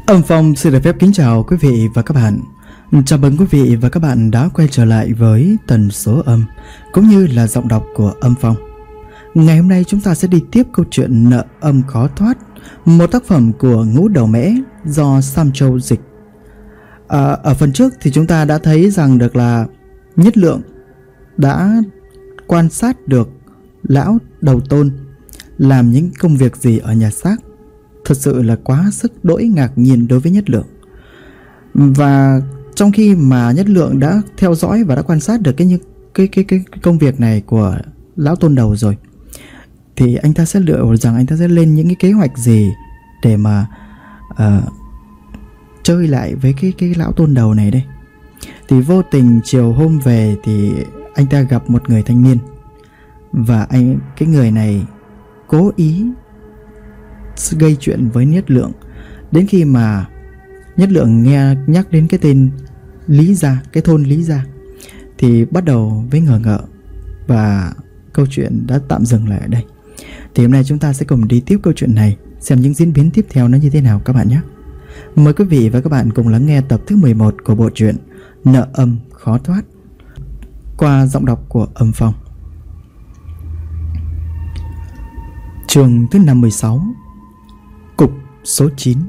Âm Phong xin được phép kính chào quý vị và các bạn. Chào mừng quý vị và các bạn đã quay trở lại với tần số âm cũng như là giọng đọc của Âm Phong. Ngày hôm nay chúng ta sẽ đi tiếp câu chuyện Nợ Âm Khó Thoát, một tác phẩm của Ngũ Đầu Mễ do Sam Châu dịch. Ở phần trước thì chúng ta đã thấy rằng được là Nhất Lượng đã quan sát được lão đầu tôn làm những công việc gì ở nhà xác. Thật sự là quá sức đỗi ngạc nhiên đối với Nhất Lượng. Và trong khi mà Nhất Lượng đã theo dõi và đã quan sát được cái công việc này của lão tôn đầu rồi, thì anh ta sẽ liệu rằng anh ta sẽ lên những cái kế hoạch gì để mà chơi lại với cái lão tôn đầu này đây. Thì vô tình chiều hôm về thì anh ta gặp một người thanh niên, và cái người này cố ý gây chuyện với Nhất Lượng. Đến khi mà Nhất Lượng nghe nhắc đến cái tên Lý Gia, cái thôn Lý Gia, thì bắt đầu với ngờ ngợ, và câu chuyện đã tạm dừng lại ở đây. Thì hôm nay chúng ta sẽ cùng đi tiếp câu chuyện này, xem những diễn biến tiếp theo nó như thế nào các bạn nhé. Mời quý vị và các bạn cùng lắng nghe tập thứ 11 của bộ truyện Nợ Âm Khó Thoát qua giọng đọc của Âm Phong. Chương thứ 56, Cục số 9.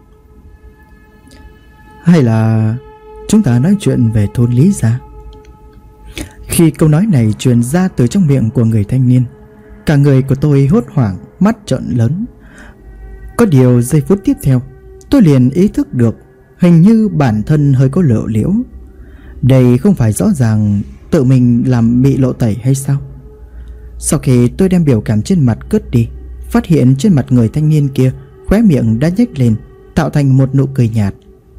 Hay là chúng ta nói chuyện về thôn Lý Gia? Khi câu nói này truyền ra từ trong miệng của người thanh niên, cả người của tôi hốt hoảng, mắt trợn lớn. Có điều giây phút tiếp theo, tôi liền ý thức được hình như bản thân hơi có lộ liễu. Đây không phải rõ ràng tự mình làm bị lộ tẩy hay sao? Sau khi tôi đem biểu cảm trên mặt cất đi, phát hiện trên mặt người thanh niên kia khóe miệng đã nhếch lên, tạo thành một nụ cười nhạt.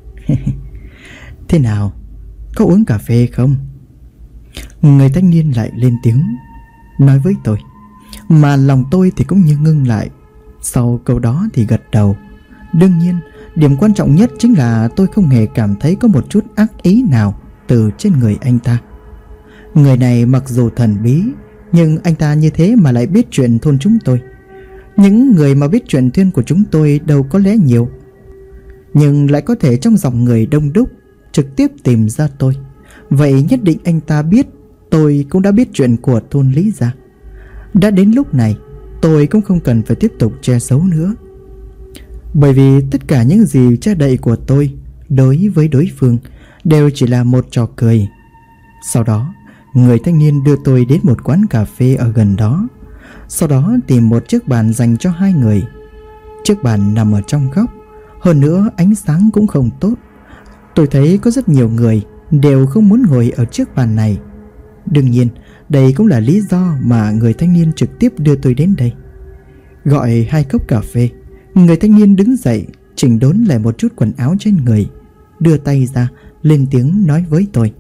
Thế nào? Có uống cà phê không? Người thanh niên lại lên tiếng nói với tôi, mà lòng tôi thì cũng như ngưng lại. Sau câu đó thì gật đầu. Đương nhiên, điểm quan trọng nhất chính là tôi không hề cảm thấy có một chút ác ý nào từ trên người anh ta. Người này mặc dù thần bí, nhưng anh ta như thế mà lại biết chuyện thôn chúng tôi. Những người mà biết chuyện thuyền của chúng tôi đâu có lẽ nhiều, nhưng lại có thể trong dòng người đông đúc trực tiếp tìm ra tôi. Vậy nhất định anh ta biết tôi cũng đã biết chuyện của thôn Lý Gia. Đã đến lúc này, tôi cũng không cần phải tiếp tục che giấu nữa, bởi vì tất cả những gì che đậy của tôi đối với đối phương đều chỉ là một trò cười. Sau đó, người thanh niên đưa tôi đến một quán cà phê ở gần đó. Sau đó tìm một chiếc bàn dành cho hai người. Chiếc bàn nằm ở trong góc, hơn nữa ánh sáng cũng không tốt. Tôi thấy có rất nhiều người đều không muốn ngồi ở chiếc bàn này. Đương nhiên, đây cũng là lý do mà người thanh niên trực tiếp đưa tôi đến đây. Gọi 2 cốc cà phê, người thanh niên đứng dậy, chỉnh đốn lại một chút quần áo trên người, đưa tay ra, lên tiếng nói với tôi.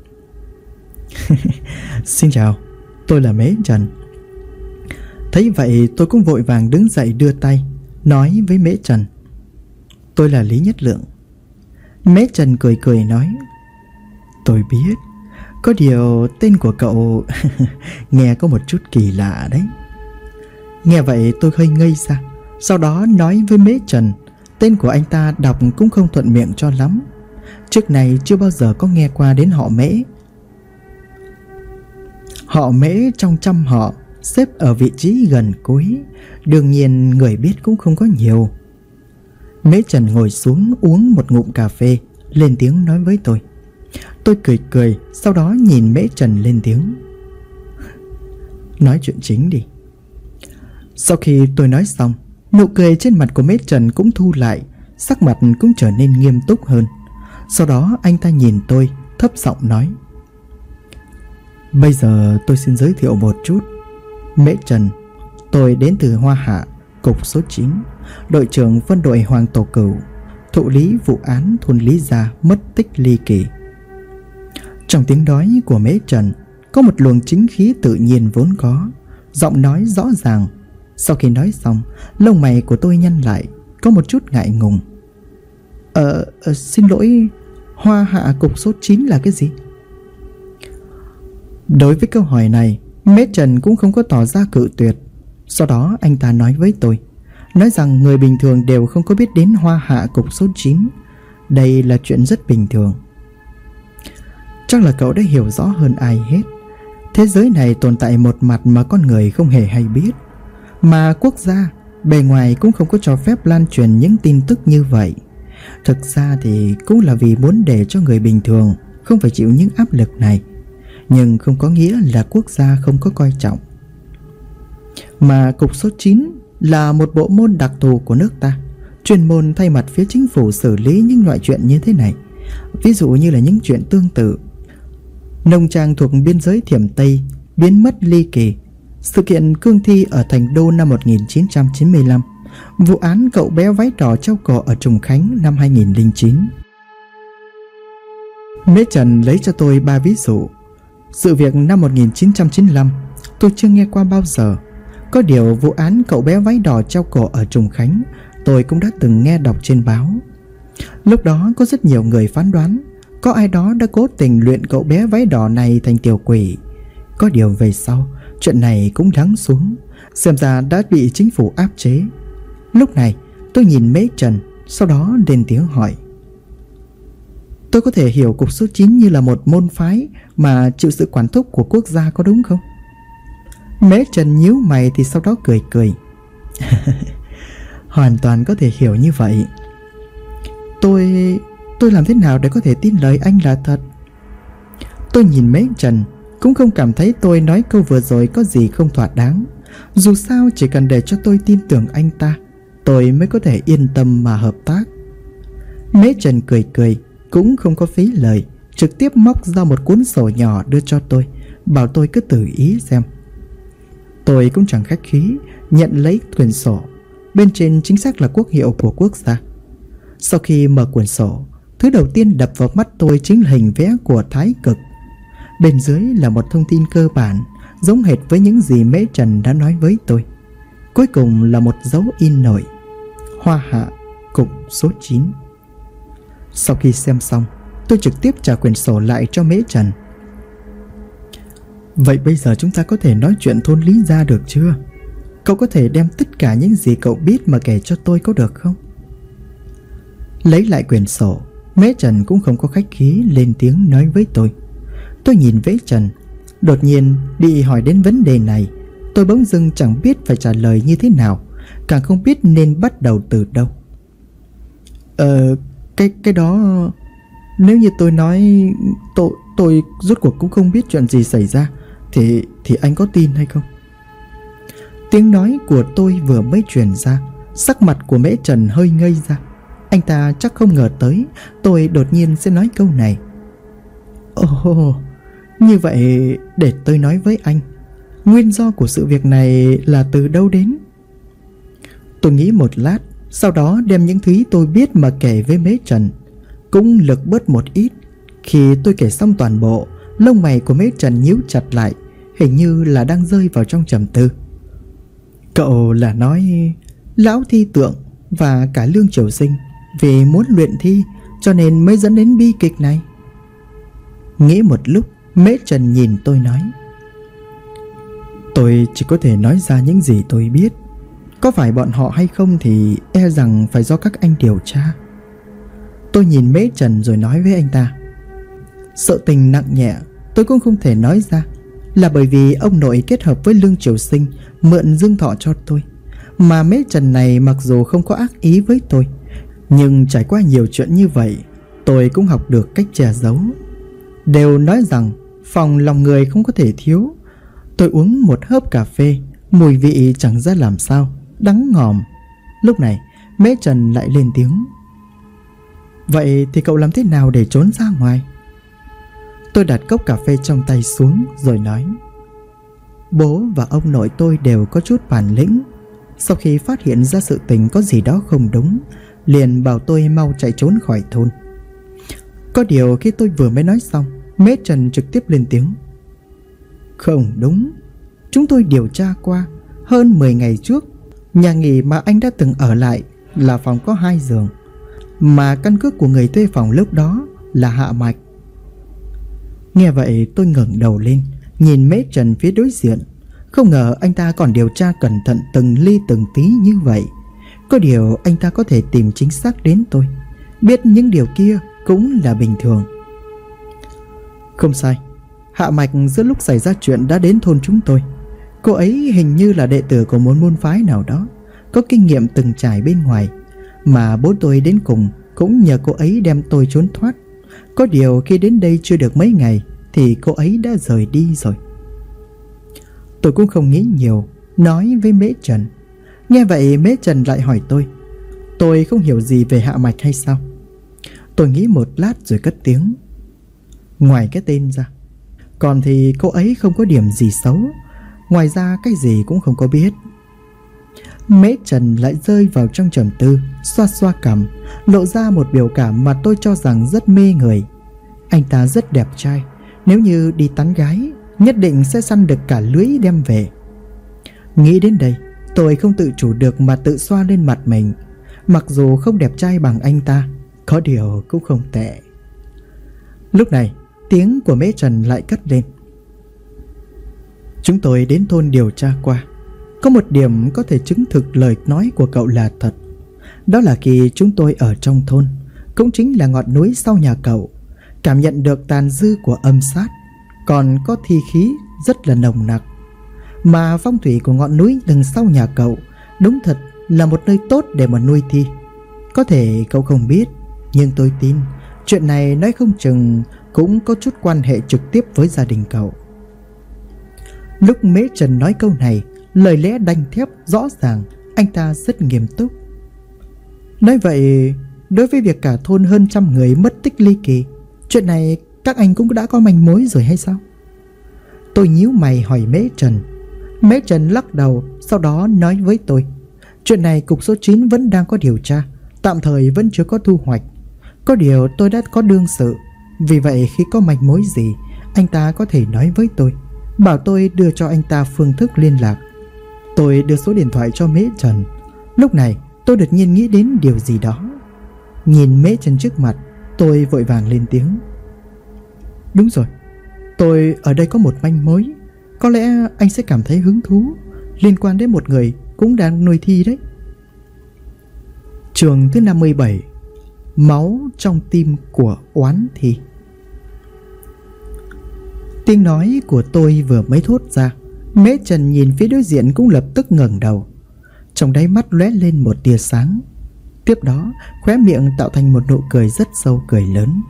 Xin chào, tôi là Mễ Trần. Thấy vậy tôi cũng vội vàng đứng dậy đưa tay, nói với Mễ Trần, tôi là Lý Nhất Lượng. Mễ Trần cười cười nói, tôi biết, có điều tên của cậu nghe có một chút kỳ lạ đấy. Nghe vậy tôi hơi ngây ra. Sau đó nói với Mễ Trần, tên của anh ta đọc cũng không thuận miệng cho lắm. Trước này chưa bao giờ có nghe qua đến họ Mễ. Họ Mễ trong trăm họ xếp ở vị trí gần cuối, đương nhiên người biết cũng không có nhiều. Mễ Trần ngồi xuống uống một ngụm cà phê, lên tiếng nói với tôi. Tôi cười cười, sau đó nhìn Mễ Trần lên tiếng, nói chuyện chính đi. Sau khi tôi nói xong, nụ cười trên mặt của Mễ Trần cũng thu lại, sắc mặt cũng trở nên nghiêm túc hơn. Sau đó anh ta nhìn tôi, thấp giọng nói, bây giờ tôi xin giới thiệu một chút. Mễ Trần, tôi đến từ Hoa Hạ, cục số 9, đội trưởng phân đội Hoàng Tổ Cửu, thụ lý vụ án thôn Lý Gia mất tích ly kỳ. Trong tiếng nói của Mễ Trần có một luồng chính khí tự nhiên vốn có, giọng nói rõ ràng. Sau khi nói xong, lông mày của tôi nhăn lại, có một chút ngại ngùng. Xin lỗi, Hoa Hạ cục số 9 là cái gì? Đối với câu hỏi này, Mễ Trần cũng không có tỏ ra cự tuyệt. Sau đó anh ta nói với tôi, nói rằng người bình thường đều không có biết đến Hoa Hạ cục số 9, Đây là chuyện rất bình thường. Chắc là cậu đã hiểu rõ hơn ai hết. Thế giới này tồn tại một mặt mà con người không hề hay biết. Mà quốc gia bề ngoài cũng không có cho phép lan truyền những tin tức như vậy. Thực ra thì cũng là vì muốn để cho người bình thường không phải chịu những áp lực này. Nhưng không có nghĩa là quốc gia không có coi trọng. Mà cục số 9 là một bộ môn đặc thù của nước ta, chuyên môn thay mặt phía chính phủ xử lý những loại chuyện như thế này. Ví dụ như là những chuyện tương tự nông trang thuộc biên giới Thiểm Tây biến mất ly kỳ, sự kiện cương thi ở Thành Đô năm 1995, vụ án cậu bé váy đỏ treo cổ ở Trùng Khánh năm 2009. Mễ Trần lấy cho tôi 3 ví dụ. Sự việc năm 1995 tôi chưa nghe qua bao giờ. Có điều vụ án cậu bé váy đỏ treo cổ ở Trùng Khánh tôi cũng đã từng nghe đọc trên báo. Lúc đó có rất nhiều người phán đoán có ai đó đã cố tình luyện cậu bé váy đỏ này thành tiểu quỷ. Có điều về sau chuyện này cũng lắng xuống, xem ra đã bị chính phủ áp chế. Lúc này tôi nhìn Mễ Trần, sau đó lên tiếng hỏi: tôi có thể hiểu cục số 9 như là một môn phái mà chịu sự quản thúc của quốc gia có đúng không? Mễ Trần nhíu mày thì sau đó cười cười. Hoàn toàn có thể hiểu như vậy. Tôi làm thế nào để có thể tin lời anh là thật? Tôi nhìn Mễ Trần, cũng không cảm thấy tôi nói câu vừa rồi có gì không thỏa đáng. Dù sao chỉ cần để cho tôi tin tưởng anh ta, tôi mới có thể yên tâm mà hợp tác. Mễ Trần cười cười, cũng không có phí lời, trực tiếp móc ra một cuốn sổ nhỏ đưa cho tôi, bảo tôi cứ tự ý xem. Tôi cũng chẳng khách khí, nhận lấy quyển sổ. Bên trên chính xác là quốc hiệu của quốc gia. Sau khi mở quyển sổ, thứ đầu tiên đập vào mắt tôi chính là hình vẽ của Thái Cực. Bên dưới là một thông tin cơ bản, giống hệt với những gì Mễ Trần đã nói với tôi. Cuối cùng là một dấu in nổi: Hoa Hạ, cục số 9. Sau khi xem xong, tôi trực tiếp trả quyển sổ lại cho Mễ Trần. Vậy bây giờ chúng ta có thể nói chuyện thôn lý ra được chưa? Cậu có thể đem tất cả những gì cậu biết mà kể cho tôi có được không? Lấy lại quyển sổ, Mễ Trần cũng không có khách khí lên tiếng nói với tôi. Tôi nhìn Mễ Trần, đột nhiên bị hỏi đến vấn đề này. Tôi bỗng dưng chẳng biết phải trả lời như thế nào, càng không biết nên bắt đầu từ đâu. Cái đó... Nếu như tôi nói tôi rốt cuộc cũng không biết chuyện gì xảy ra thì anh có tin hay không? Tiếng nói của tôi vừa mới truyền ra, sắc mặt của Mễ Trần hơi ngây ra. Anh ta chắc không ngờ tới tôi đột nhiên sẽ nói câu này. Ồ, như vậy để tôi nói với anh, nguyên do của sự việc này là từ đâu đến? Tôi nghĩ một lát, sau đó đem những thứ tôi biết mà kể với Mễ Trần. Cũng lực bớt một ít. Khi tôi kể xong toàn bộ, lông mày của Mễ Trần nhíu chặt lại, hình như là đang rơi vào trong trầm tư. Cậu là nói Lão Thi Tượng và cả Lương Triều Sinh vì muốn luyện thi cho nên mới dẫn đến bi kịch này? Nghĩ một lúc, Mễ Trần nhìn tôi nói: tôi chỉ có thể nói ra những gì tôi biết. Có phải bọn họ hay không thì e rằng phải do các anh điều tra. Tôi nhìn Mễ Trần rồi nói với anh ta: sự tình nặng nhẹ tôi cũng không thể nói ra, là bởi vì ông nội kết hợp với Lương Triều Sinh mượn Dương Thọ cho tôi. Mà Mễ Trần này mặc dù không có ác ý với tôi, nhưng trải qua nhiều chuyện như vậy, tôi cũng học được cách che giấu. Đều nói rằng phòng lòng người không có thể thiếu. Tôi uống một hớp cà phê, mùi vị chẳng ra làm sao, đắng ngòm. Lúc này Mễ Trần lại lên tiếng: vậy thì cậu làm thế nào để trốn ra ngoài? Tôi đặt cốc cà phê trong tay xuống rồi nói: bố và ông nội tôi đều có chút bản lĩnh. Sau khi phát hiện ra sự tình có gì đó không đúng, liền bảo tôi mau chạy trốn khỏi thôn. Có điều khi tôi vừa mới nói xong, Mễ Trần trực tiếp lên tiếng: không đúng, chúng tôi điều tra qua. Hơn 10 ngày trước, nhà nghỉ mà anh đã từng ở lại là phòng có 2 giường, mà căn cước của người thuê phòng lúc đó là Hạ Mạch. Nghe vậy tôi ngẩng đầu lên, nhìn Mễ Trần phía đối diện. Không ngờ anh ta còn điều tra cẩn thận từng ly từng tí như vậy. Có điều anh ta có thể tìm chính xác đến tôi, biết những điều kia cũng là bình thường. Không sai, Hạ Mạch giữa lúc xảy ra chuyện đã đến thôn chúng tôi. Cô ấy hình như là đệ tử của một môn phái nào đó, có kinh nghiệm từng trải bên ngoài, mà bố tôi đến cùng cũng nhờ cô ấy đem tôi trốn thoát. Có điều khi đến đây chưa được mấy ngày thì cô ấy đã rời đi rồi. Tôi cũng không nghĩ nhiều, nói với Mễ Trần. Nghe vậy Mễ Trần lại hỏi tôi không hiểu gì về Hạ Mạch hay sao? Tôi nghĩ một lát rồi cất tiếng. Ngoài cái tên ra, còn thì cô ấy không có điểm gì xấu. Ngoài ra cái gì cũng không có biết. Mễ Trần lại rơi vào trong trầm tư, xoa xoa cằm, lộ ra một biểu cảm mà tôi cho rằng rất mê người. Anh ta rất đẹp trai, nếu như đi tán gái nhất định sẽ săn được cả lưới đem về. Nghĩ đến đây, tôi không tự chủ được mà tự xoa lên mặt mình. Mặc dù không đẹp trai bằng anh ta, có điều cũng không tệ. Lúc này, tiếng của Mễ Trần lại cất lên. Chúng tôi đến thôn điều tra qua. Có một điểm có thể chứng thực lời nói của cậu là thật. Đó là khi chúng tôi ở trong thôn, cũng chính là ngọn núi sau nhà cậu, cảm nhận được tàn dư của âm sát, còn có thi khí rất là nồng nặc. Mà phong thủy của ngọn núi đằng sau nhà cậu đúng thật là một nơi tốt để mà nuôi thi. Có thể cậu không biết, nhưng tôi tin chuyện này nói không chừng cũng có chút quan hệ trực tiếp với gia đình cậu. Lúc Mễ Trần nói câu này, lời lẽ đanh thép rõ ràng, anh ta rất nghiêm túc. Nói vậy, đối với việc cả thôn hơn 100 người mất tích ly kỳ, chuyện này các anh cũng đã có manh mối rồi hay sao? Tôi nhíu mày hỏi Mễ Trần. Mễ Trần lắc đầu, sau đó nói với tôi. Chuyện này cục số 9 vẫn đang có điều tra, tạm thời vẫn chưa có thu hoạch. Có điều tôi đã có đương sự, vì vậy khi có manh mối gì, anh ta có thể nói với tôi, bảo tôi đưa cho anh ta phương thức liên lạc. Tôi đưa số điện thoại cho Mễ Trần. Lúc này tôi đột nhiên nghĩ đến điều gì đó. Nhìn Mễ Trần trước mặt, tôi vội vàng lên tiếng. Đúng rồi, tôi ở đây có một manh mối. Có lẽ anh sẽ cảm thấy hứng thú, liên quan đến một người cũng đang nuôi thi đấy. Chương thứ 57. Máu trong tim của oán thi. Tiếng nói của tôi vừa mới thốt ra, Mễ Trần nhìn phía đối diện cũng lập tức ngẩng đầu. Trong đáy mắt lóe lên một tia sáng. Tiếp đó khóe miệng tạo thành một nụ cười rất sâu, cười lớn.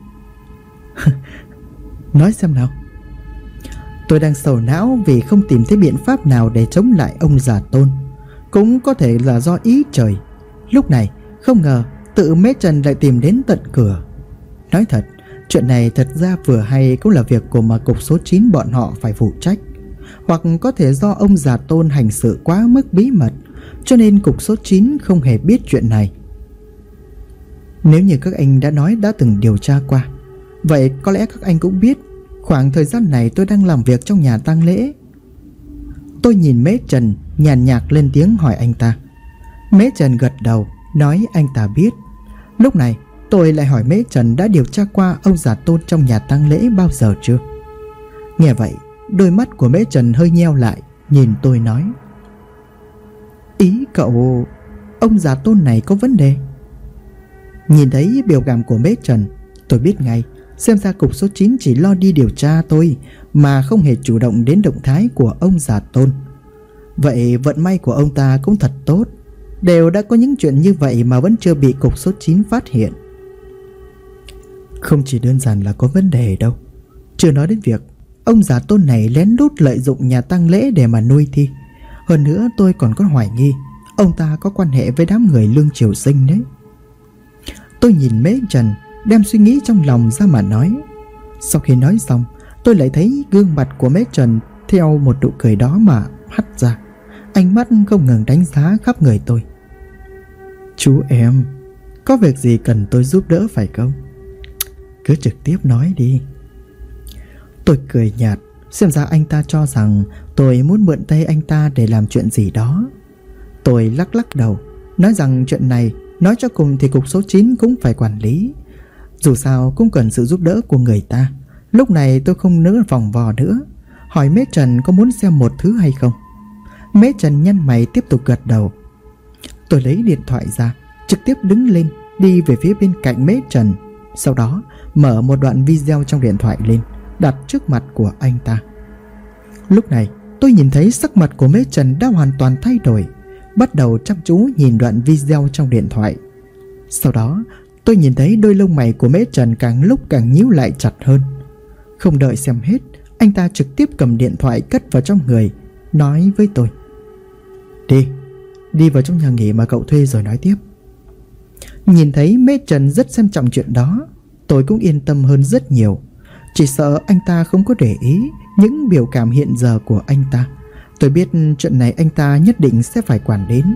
Nói xem nào. Tôi đang sầu não vì không tìm thấy biện pháp nào để chống lại ông già Tôn. Cũng có thể là do ý trời. Lúc này không ngờ tự Mễ Trần lại tìm đến tận cửa. Nói thật, chuyện này thật ra vừa hay cũng là việc của mà cục số 9 bọn họ phải phụ trách. Hoặc có thể do ông già Tôn hành sự quá mức bí mật, cho nên cục số 9 không hề biết chuyện này. Nếu như các anh đã nói đã từng điều tra qua, vậy có lẽ các anh cũng biết khoảng thời gian này tôi đang làm việc trong nhà tang lễ. Tôi nhìn Mễ Trần nhàn nhạt lên tiếng hỏi anh ta. Mễ Trần gật đầu, nói anh ta biết. Lúc này tôi lại hỏi Mễ Trần đã điều tra qua ông già Tôn trong nhà tang lễ bao giờ chưa. Nghe vậy, đôi mắt của Mễ Trần hơi nheo lại, nhìn tôi nói. Ý cậu, ông già Tôn này có vấn đề? Nhìn thấy biểu cảm của Mễ Trần, tôi biết ngay, xem ra cục số 9 chỉ lo đi điều tra tôi, mà không hề chủ động đến động thái của ông già Tôn. Vậy vận may của ông ta cũng thật tốt, đều đã có những chuyện như vậy mà vẫn chưa bị cục số 9 phát hiện. Không chỉ đơn giản là có vấn đề đâu. Chưa nói đến việc ông già Tôn này lén lút lợi dụng nhà tang lễ để mà nuôi thi. Hơn nữa tôi còn có hoài nghi ông ta có quan hệ với đám người Lương Triều Sinh đấy. Tôi nhìn Mễ Trần, đem suy nghĩ trong lòng ra mà nói. Sau khi nói xong, tôi lại thấy gương mặt của Mễ Trần theo một nụ cười đó mà hắt ra. Ánh mắt không ngừng đánh giá khắp người tôi. Chú em, có việc gì cần tôi giúp đỡ phải không? Cứ trực tiếp nói đi. Tôi cười nhạt, xem ra anh ta cho rằng tôi muốn mượn tay anh ta để làm chuyện gì đó. Tôi lắc lắc đầu, nói rằng chuyện này nói cho cùng thì cục số 9 cũng phải quản lý. Dù sao cũng cần sự giúp đỡ của người ta. Lúc này tôi không nữa vòng vò nữa, hỏi Mễ Trần có muốn xem một thứ hay không. Mễ Trần nhăn mày tiếp tục gật đầu. Tôi lấy điện thoại ra, trực tiếp đứng lên, đi về phía bên cạnh Mễ Trần. Sau đó mở một đoạn video trong điện thoại lên, đặt trước mặt của anh ta. Lúc này tôi nhìn thấy sắc mặt của Mễ Trần đã hoàn toàn thay đổi, bắt đầu chăm chú nhìn đoạn video trong điện thoại. Sau đó tôi nhìn thấy đôi lông mày của Mễ Trần càng lúc càng nhíu lại chặt hơn. Không đợi xem hết, anh ta trực tiếp cầm điện thoại cất vào trong người, nói với tôi: Đi vào trong nhà nghỉ mà cậu thuê rồi nói tiếp. Nhìn thấy Mễ Trần rất xem trọng chuyện đó, tôi cũng yên tâm hơn rất nhiều. Chỉ sợ anh ta không có để ý những biểu cảm hiện giờ của anh ta. Tôi biết chuyện này anh ta nhất định sẽ phải quản đến.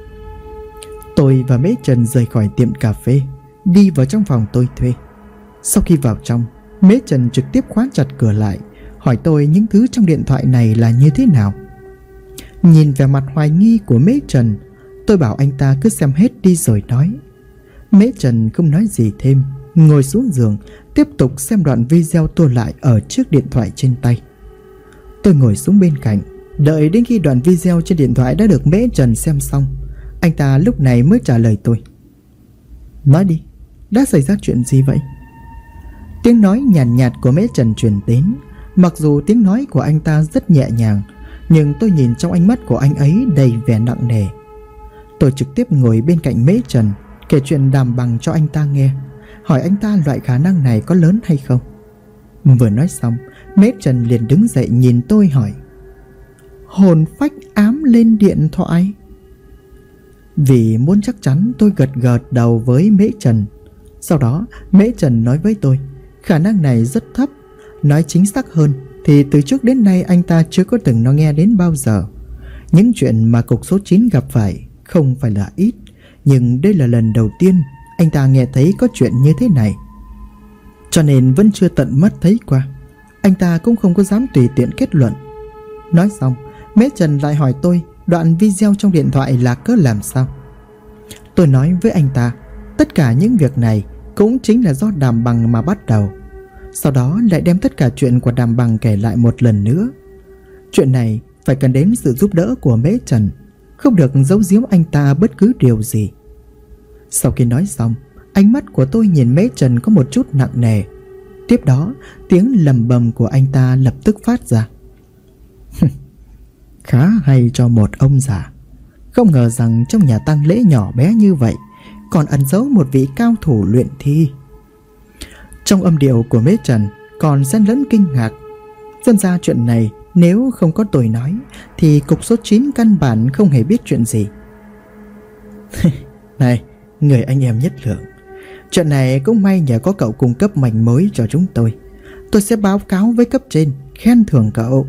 Tôi và Mễ Trần rời khỏi tiệm cà phê, đi vào trong phòng tôi thuê. Sau khi vào trong, Mễ Trần trực tiếp khóa chặt cửa lại, hỏi tôi những thứ trong điện thoại này là như thế nào. Nhìn vẻ mặt hoài nghi của Mễ Trần, tôi bảo anh ta cứ xem hết đi rồi nói. Mễ Trần không nói gì thêm, ngồi xuống giường tiếp tục xem đoạn video tua lại ở chiếc điện thoại trên tay. Tôi ngồi xuống bên cạnh, đợi đến khi đoạn video trên điện thoại đã được Mễ Trần xem xong, anh ta lúc này mới trả lời tôi. Nói đi, đã xảy ra chuyện gì vậy? Tiếng nói nhàn nhạt của Mễ Trần truyền đến. Mặc dù tiếng nói của anh ta rất nhẹ nhàng, nhưng tôi nhìn trong ánh mắt của anh ấy đầy vẻ nặng nề. Tôi trực tiếp ngồi bên cạnh Mễ Trần, kể chuyện đàm bằng cho anh ta nghe, hỏi anh ta loại khả năng này có lớn hay không. Vừa nói xong, Mễ Trần liền đứng dậy nhìn tôi hỏi: Hồn phách ám lên điện thoại? Vì muốn chắc chắn, tôi gật gật đầu với Mễ Trần. Sau đó Mễ Trần nói với tôi khả năng này rất thấp. Nói chính xác hơn thì từ trước đến nay anh ta chưa có từng nó nghe đến bao giờ. Những chuyện mà cục số 9 gặp phải không phải là ít, nhưng đây là lần đầu tiên anh ta nghe thấy có chuyện như thế này, cho nên vẫn chưa tận mắt thấy qua. Anh ta cũng không có dám tùy tiện kết luận. Nói xong, Mễ Trần lại hỏi tôi đoạn video trong điện thoại là cớ làm sao. Tôi nói với anh ta tất cả những việc này cũng chính là do Đàm Bằng mà bắt đầu. Sau đó lại đem tất cả chuyện của Đàm Bằng kể lại một lần nữa. Chuyện này phải cần đến sự giúp đỡ của Mễ Trần, không được giấu giếm anh ta bất cứ điều gì. Sau khi nói xong, ánh mắt của tôi nhìn Mễ Trần có một chút nặng nề. Tiếp đó tiếng lầm bầm của anh ta lập tức phát ra. Khá hay cho một ông già. Không ngờ rằng trong nhà tang lễ nhỏ bé như vậy còn ẩn giấu một vị cao thủ luyện thi. Trong âm điệu của Mễ Trần còn xen lẫn kinh ngạc. Xem ra chuyện này nếu không có tôi nói thì cục số 9 căn bản không hề biết chuyện gì. Này, người anh em nhất lượng, chuyện này cũng may nhờ có cậu cung cấp manh mối cho chúng tôi. Tôi sẽ báo cáo với cấp trên, khen thưởng cậu.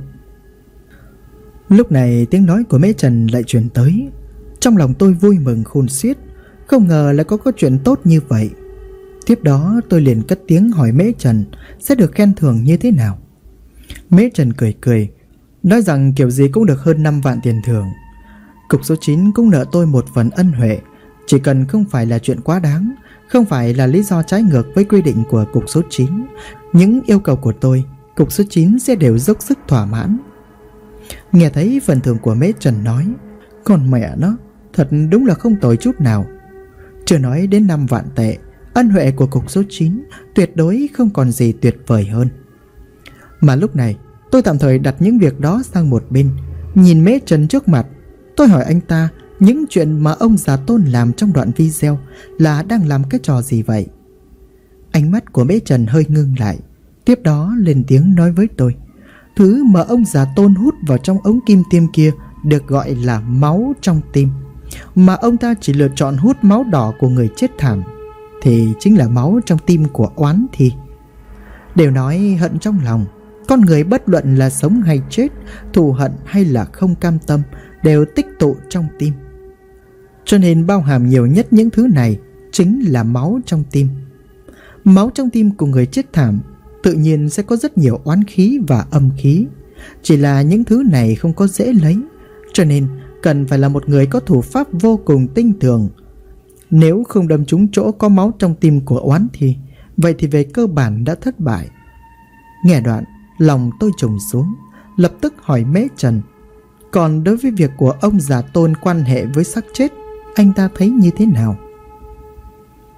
Lúc này tiếng nói của Mễ Trần lại truyền tới. Trong lòng tôi vui mừng khôn xiết, không ngờ lại có chuyện tốt như vậy. Tiếp đó tôi liền cất tiếng hỏi Mễ Trần sẽ được khen thưởng như thế nào. Mễ Trần cười cười, nói rằng kiểu gì cũng được hơn 5 vạn tiền thưởng. Cục số 9 cũng nợ tôi một phần ân huệ, chỉ cần không phải là chuyện quá đáng, không phải là lý do trái ngược với quy định của cục số 9. Những yêu cầu của tôi, cục số 9 sẽ đều dốc sức thỏa mãn. Nghe thấy phần thưởng của Mễ Trần nói, còn mẹ nó, thật đúng là không tồi chút nào. Chưa nói đến 5 vạn tệ, ân huệ của cục số 9 tuyệt đối không còn gì tuyệt vời hơn. Mà lúc này tôi tạm thời đặt những việc đó sang một bên, nhìn Mễ Trần trước mặt. Tôi hỏi anh ta những chuyện mà ông già Tôn làm trong đoạn video là đang làm cái trò gì vậy. Ánh mắt của Mễ Trần hơi ngưng lại, tiếp đó lên tiếng nói với tôi: thứ mà ông già Tôn hút vào trong ống kim tiêm kia được gọi là máu trong tim, mà ông ta chỉ lựa chọn hút máu đỏ của người chết thảm thì chính là máu trong tim của oán thi. Đều nói hận trong lòng, con người bất luận là sống hay chết, thù hận hay là không cam tâm đều tích tụ trong tim. Cho nên bao hàm nhiều nhất những thứ này chính là máu trong tim. Máu trong tim của người chết thảm tự nhiên sẽ có rất nhiều oán khí và âm khí. Chỉ là những thứ này không có dễ lấy, cho nên cần phải là một người có thủ pháp vô cùng tinh tường. Nếu không đâm trúng chỗ có máu trong tim của oán thi, vậy thì về cơ bản đã thất bại. Nghe đoạn, lòng tôi trùng xuống, lập tức hỏi Mễ Trần, còn đối với việc của ông già Tôn quan hệ với xác chết, anh ta thấy như thế nào?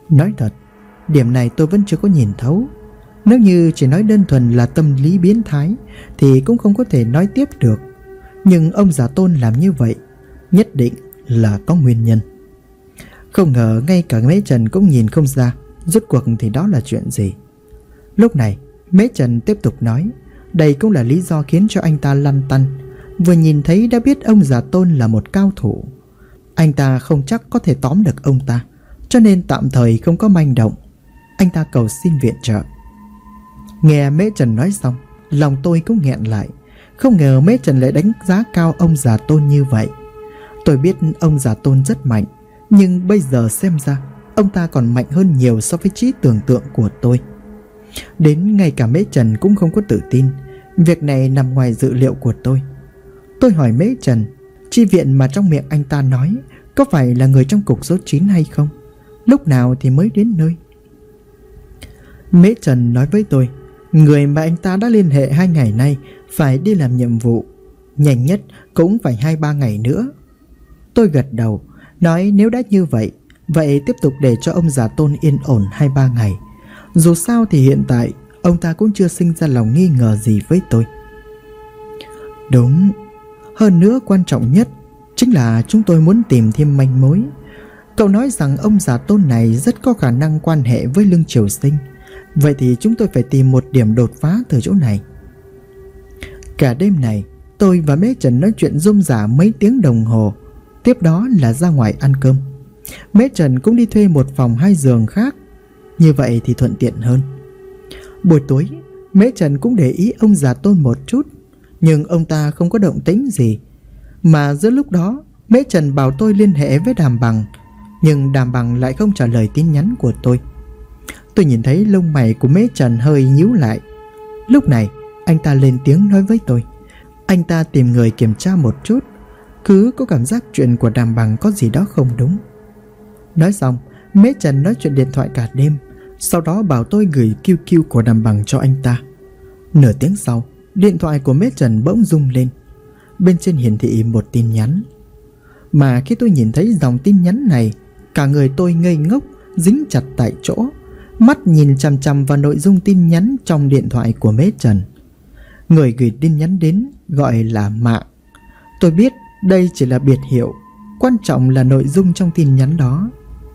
Nói thật, điểm này tôi vẫn chưa có nhìn thấu. Nếu như chỉ nói đơn thuần là tâm lý biến thái thì cũng không có thể nói tiếp được. Nhưng ông già Tôn làm như vậy nhất định là có nguyên nhân. Không ngờ ngay cả Mễ Trần cũng nhìn không ra rốt cuộc thì đó là chuyện gì. Lúc này Mễ Trần tiếp tục nói, đây cũng là lý do khiến cho anh ta lăn tăn. Vừa nhìn thấy đã biết ông già Tôn là một cao thủ. Anh ta không chắc có thể tóm được ông ta, cho nên tạm thời không có manh động. Anh ta cầu xin viện trợ. Nghe Mễ Trần nói xong, lòng tôi cũng nghẹn lại. Không ngờ Mễ Trần lại đánh giá cao ông già Tôn như vậy. Tôi biết ông già Tôn rất mạnh, nhưng bây giờ xem ra ông ta còn mạnh hơn nhiều so với trí tưởng tượng của tôi. Đến ngay cả Mễ Trần cũng không có tự tin. Việc này nằm ngoài dự liệu của tôi. Tôi hỏi Mễ Trần, chi viện mà trong miệng anh ta nói có phải là người trong cục số 9 hay không? Lúc nào thì mới đến nơi? Mễ Trần nói với tôi, người mà anh ta đã liên hệ 2 ngày nay phải đi làm nhiệm vụ, nhanh nhất cũng phải 2-3 ngày nữa. Tôi gật đầu, nói nếu đã như vậy, vậy tiếp tục để cho ông già Tôn yên ổn 2-3 ngày. Dù sao thì hiện tại ông ta cũng chưa sinh ra lòng nghi ngờ gì với tôi. Đúng, hơn nữa quan trọng nhất chính là chúng tôi muốn tìm thêm manh mối. Cậu nói rằng ông già Tôn này rất có khả năng quan hệ với Lương Triều Sinh. Vậy thì chúng tôi phải tìm một điểm đột phá từ chỗ này. Cả đêm này tôi và Mễ Trần nói chuyện rôm rả mấy tiếng đồng hồ. Tiếp đó là ra ngoài ăn cơm. Mễ Trần cũng đi thuê một phòng 2 giường khác, như vậy thì thuận tiện hơn. Buổi tối Mễ Trần cũng để ý ông già Tôn một chút, nhưng ông ta không có động tĩnh gì. Mà giữa lúc đó Mễ Trần bảo tôi liên hệ với Đàm Bằng, nhưng Đàm Bằng lại không trả lời tin nhắn của tôi. Tôi nhìn thấy lông mày của Mễ Trần hơi nhíu lại. Lúc này anh ta lên tiếng nói với tôi, anh ta tìm người kiểm tra một chút, cứ có cảm giác chuyện của Đàm Bằng có gì đó không đúng. Nói xong Mễ Trần nói chuyện điện thoại cả đêm, sau đó bảo tôi gửi QQ của Đàm Bằng cho anh ta. Nửa tiếng sau, điện thoại của Mễ Trần bỗng rung lên. Bên trên hiển thị một tin nhắn. Mà khi tôi nhìn thấy dòng tin nhắn này, cả người tôi ngây ngốc, dính chặt tại chỗ, mắt nhìn chằm chằm vào nội dung tin nhắn trong điện thoại của Mễ Trần. Người gửi tin nhắn đến gọi là Mạng. Tôi biết đây chỉ là biệt hiệu, quan trọng là nội dung trong tin nhắn đó.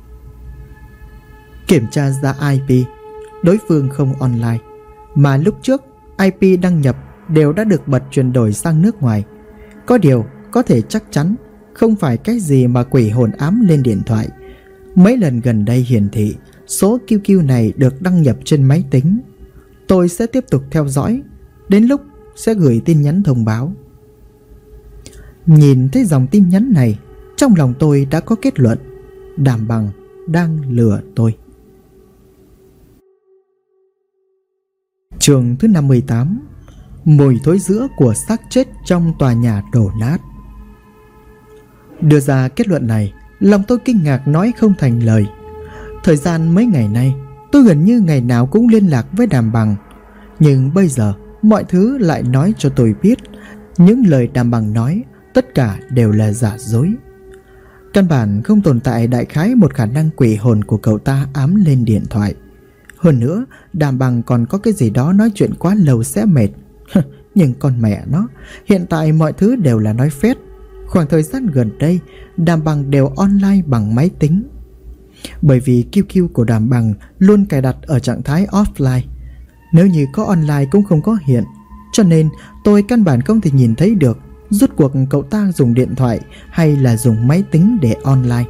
Kiểm tra ra IP, đối phương không online, mà lúc trước IP đăng nhập đều đã được bật chuyển đổi sang nước ngoài. Có điều có thể chắc chắn không phải cái gì mà quỷ hồn ám lên điện thoại. Mấy lần gần đây hiển thị số QQ này được đăng nhập trên máy tính. Tôi sẽ tiếp tục theo dõi, đến lúc sẽ gửi tin nhắn thông báo. Nhìn thấy dòng tin nhắn này, trong lòng tôi đã có kết luận, Đàm Bằng đang lừa tôi. Chương thứ 58. Mùi thối rữa của xác chết trong tòa nhà đổ nát. Đưa ra kết luận này, lòng tôi kinh ngạc nói không thành lời. Thời gian mấy ngày nay, tôi gần như ngày nào cũng liên lạc với Đàm Bằng. Nhưng bây giờ, mọi thứ lại nói cho tôi biết những lời Đàm Bằng nói tất cả đều là giả dối. Căn bản không tồn tại đại khái một khả năng quỷ hồn của cậu ta ám lên điện thoại. Hơn nữa, Đàm Bằng còn có cái gì đó nói chuyện quá lâu sẽ mệt. Nhưng con mẹ nó, hiện tại mọi thứ đều là nói phét. Khoảng thời gian gần đây, Đàm Bằng đều online bằng máy tính. Bởi vì QQ của Đàm Bằng luôn cài đặt ở trạng thái offline. Nếu như có online cũng không có hiện, cho nên tôi căn bản không thể nhìn thấy được rốt cuộc cậu ta dùng điện thoại hay là dùng máy tính để online.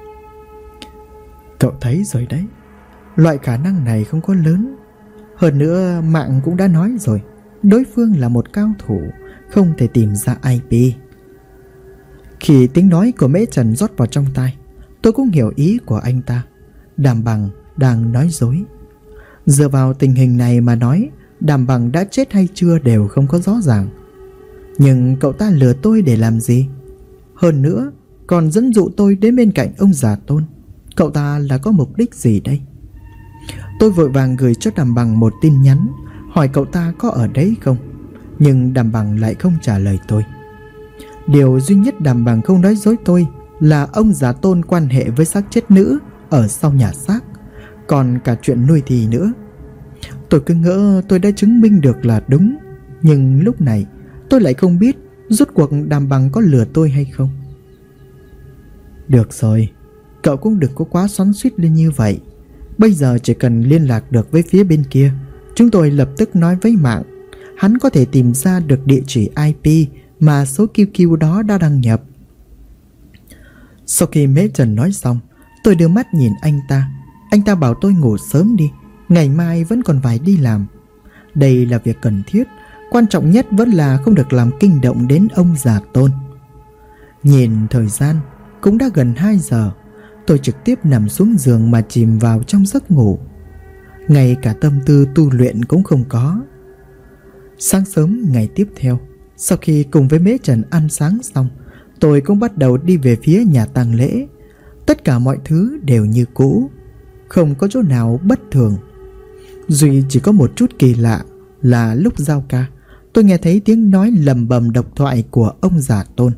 Cậu thấy rồi đấy, loại khả năng này không có lớn. Hơn nữa Mạng cũng đã nói rồi, đối phương là một cao thủ, không thể tìm ra IP. Khi tiếng nói của Mễ Trần rót vào trong tai, tôi cũng hiểu ý của anh ta. Đàm Bằng đang nói dối. Dựa vào tình hình này mà nói, Đàm Bằng đã chết hay chưa đều không có rõ ràng. Nhưng cậu ta lừa tôi để làm gì? Hơn nữa còn dẫn dụ tôi đến bên cạnh ông già Tôn. Cậu ta là có mục đích gì đây? Tôi vội vàng gửi cho Đàm Bằng một tin nhắn, hỏi cậu ta có ở đấy không. Nhưng Đàm Bằng lại không trả lời tôi. Điều duy nhất Đàm Bằng không nói dối tôi là ông già Tôn quan hệ với xác chết nữ ở sau nhà xác. còn cả chuyện nuôi thì nữa. Tôi cứ ngỡ tôi đã chứng minh được là đúng, nhưng lúc này tôi lại không biết rốt cuộc Đàm Bằng có lừa tôi hay không. Được rồi, cậu cũng đừng có quá xoắn xuýt lên như vậy. Bây giờ chỉ cần liên lạc được với phía bên kia, chúng tôi lập tức nói với mạng. Hắn có thể tìm ra được địa chỉ IP mà số QQ đó đã đăng nhập. Sau khi Mễ Trần nói xong, tôi đưa mắt nhìn anh ta. Anh ta bảo tôi ngủ sớm đi, ngày mai vẫn còn phải đi làm. Đây là việc cần thiết, quan trọng nhất vẫn là không được làm kinh động đến ông già Tôn. Nhìn thời gian, cũng đã gần 2 giờ. Tôi trực tiếp nằm xuống giường mà chìm vào trong giấc ngủ. Ngay cả tâm tư tu luyện cũng không có. Sáng sớm ngày tiếp theo, sau khi cùng với Mễ Trần ăn sáng xong, tôi cũng bắt đầu đi về phía nhà tang lễ. Tất cả mọi thứ đều như cũ, không có chỗ nào bất thường. Duy chỉ có một chút kỳ lạ là lúc giao ca, tôi nghe thấy tiếng nói lầm bầm độc thoại của ông già Tôn.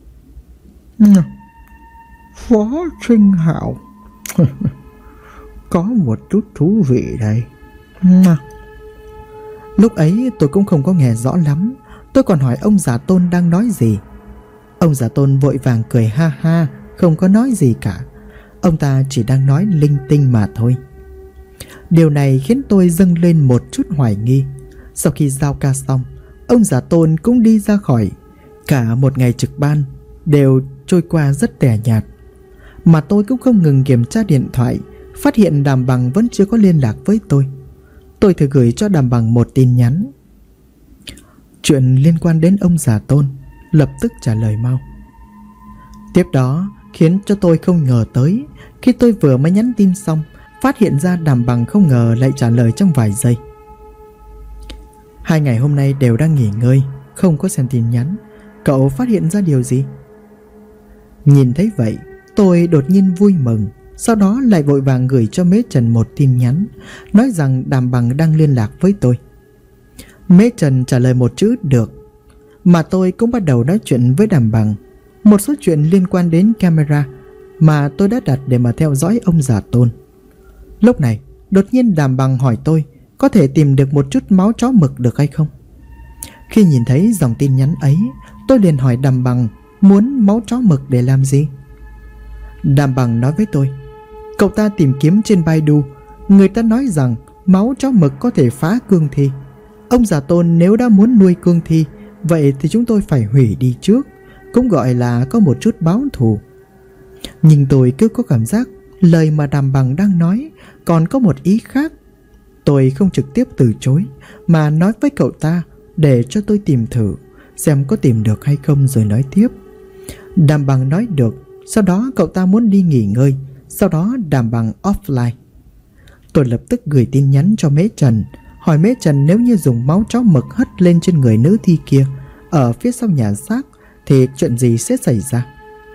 Phó Sinh Hạo có một chút thú vị đây. Lúc ấy tôi cũng không có nghe rõ lắm. Tôi còn hỏi ông già Tôn đang nói gì. Ông già Tôn vội vàng cười ha ha, không có nói gì cả. Ông ta chỉ đang nói linh tinh mà thôi. Điều này khiến tôi dâng lên một chút hoài nghi. Sau khi giao ca xong, ông già Tôn cũng đi ra khỏi. Cả một ngày trực ban đều trôi qua rất tẻ nhạt. Mà tôi cũng không ngừng kiểm tra điện thoại, phát hiện Đàm Bằng vẫn chưa có liên lạc với tôi. Tôi thử gửi cho Đàm Bằng một tin nhắn. Chuyện liên quan đến ông già Tôn, lập tức trả lời mau. Tiếp đó khiến cho tôi không ngờ tới, khi tôi vừa mới nhắn tin xong, phát hiện ra Đàm Bằng không ngờ lại trả lời trong vài giây. 2 ngày hôm nay đều đang nghỉ ngơi, không có xem tin nhắn. Cậu phát hiện ra điều gì? Nhìn thấy vậy, tôi đột nhiên vui mừng. Sau đó lại vội vàng gửi cho Mễ Trần một tin nhắn, nói rằng Đàm Bằng đang liên lạc với tôi. Mễ Trần trả lời một chữ được. Mà tôi cũng bắt đầu nói chuyện với Đàm Bằng. Một số chuyện liên quan đến camera mà tôi đã đặt để mà theo dõi ông già Tôn. Lúc này đột nhiên Đàm Bằng hỏi tôi có thể tìm được một chút máu chó mực được hay không. Khi nhìn thấy dòng tin nhắn ấy, tôi liền hỏi Đàm Bằng muốn máu chó mực để làm gì. Đàm Bằng nói với tôi, cậu ta tìm kiếm trên Baidu, người ta nói rằng máu chó mực có thể phá cương thi. Ông già Tôn nếu đã muốn nuôi cương thi, vậy thì chúng tôi phải hủy đi trước, cũng gọi là có một chút báo thù. Nhưng tôi cứ có cảm giác lời mà Đàm Bằng đang nói còn có một ý khác. Tôi không trực tiếp từ chối, mà nói với cậu ta để cho tôi tìm thử, xem có tìm được hay không rồi nói tiếp. Đàm Bằng nói được. Sau đó cậu ta muốn đi nghỉ ngơi. Sau đó Đàm Bằng offline. Tôi lập tức gửi tin nhắn cho Mễ Trần, hỏi Mễ Trần nếu như dùng máu chó mực hất lên trên người nữ thi kia ở phía sau nhà xác thì chuyện gì sẽ xảy ra.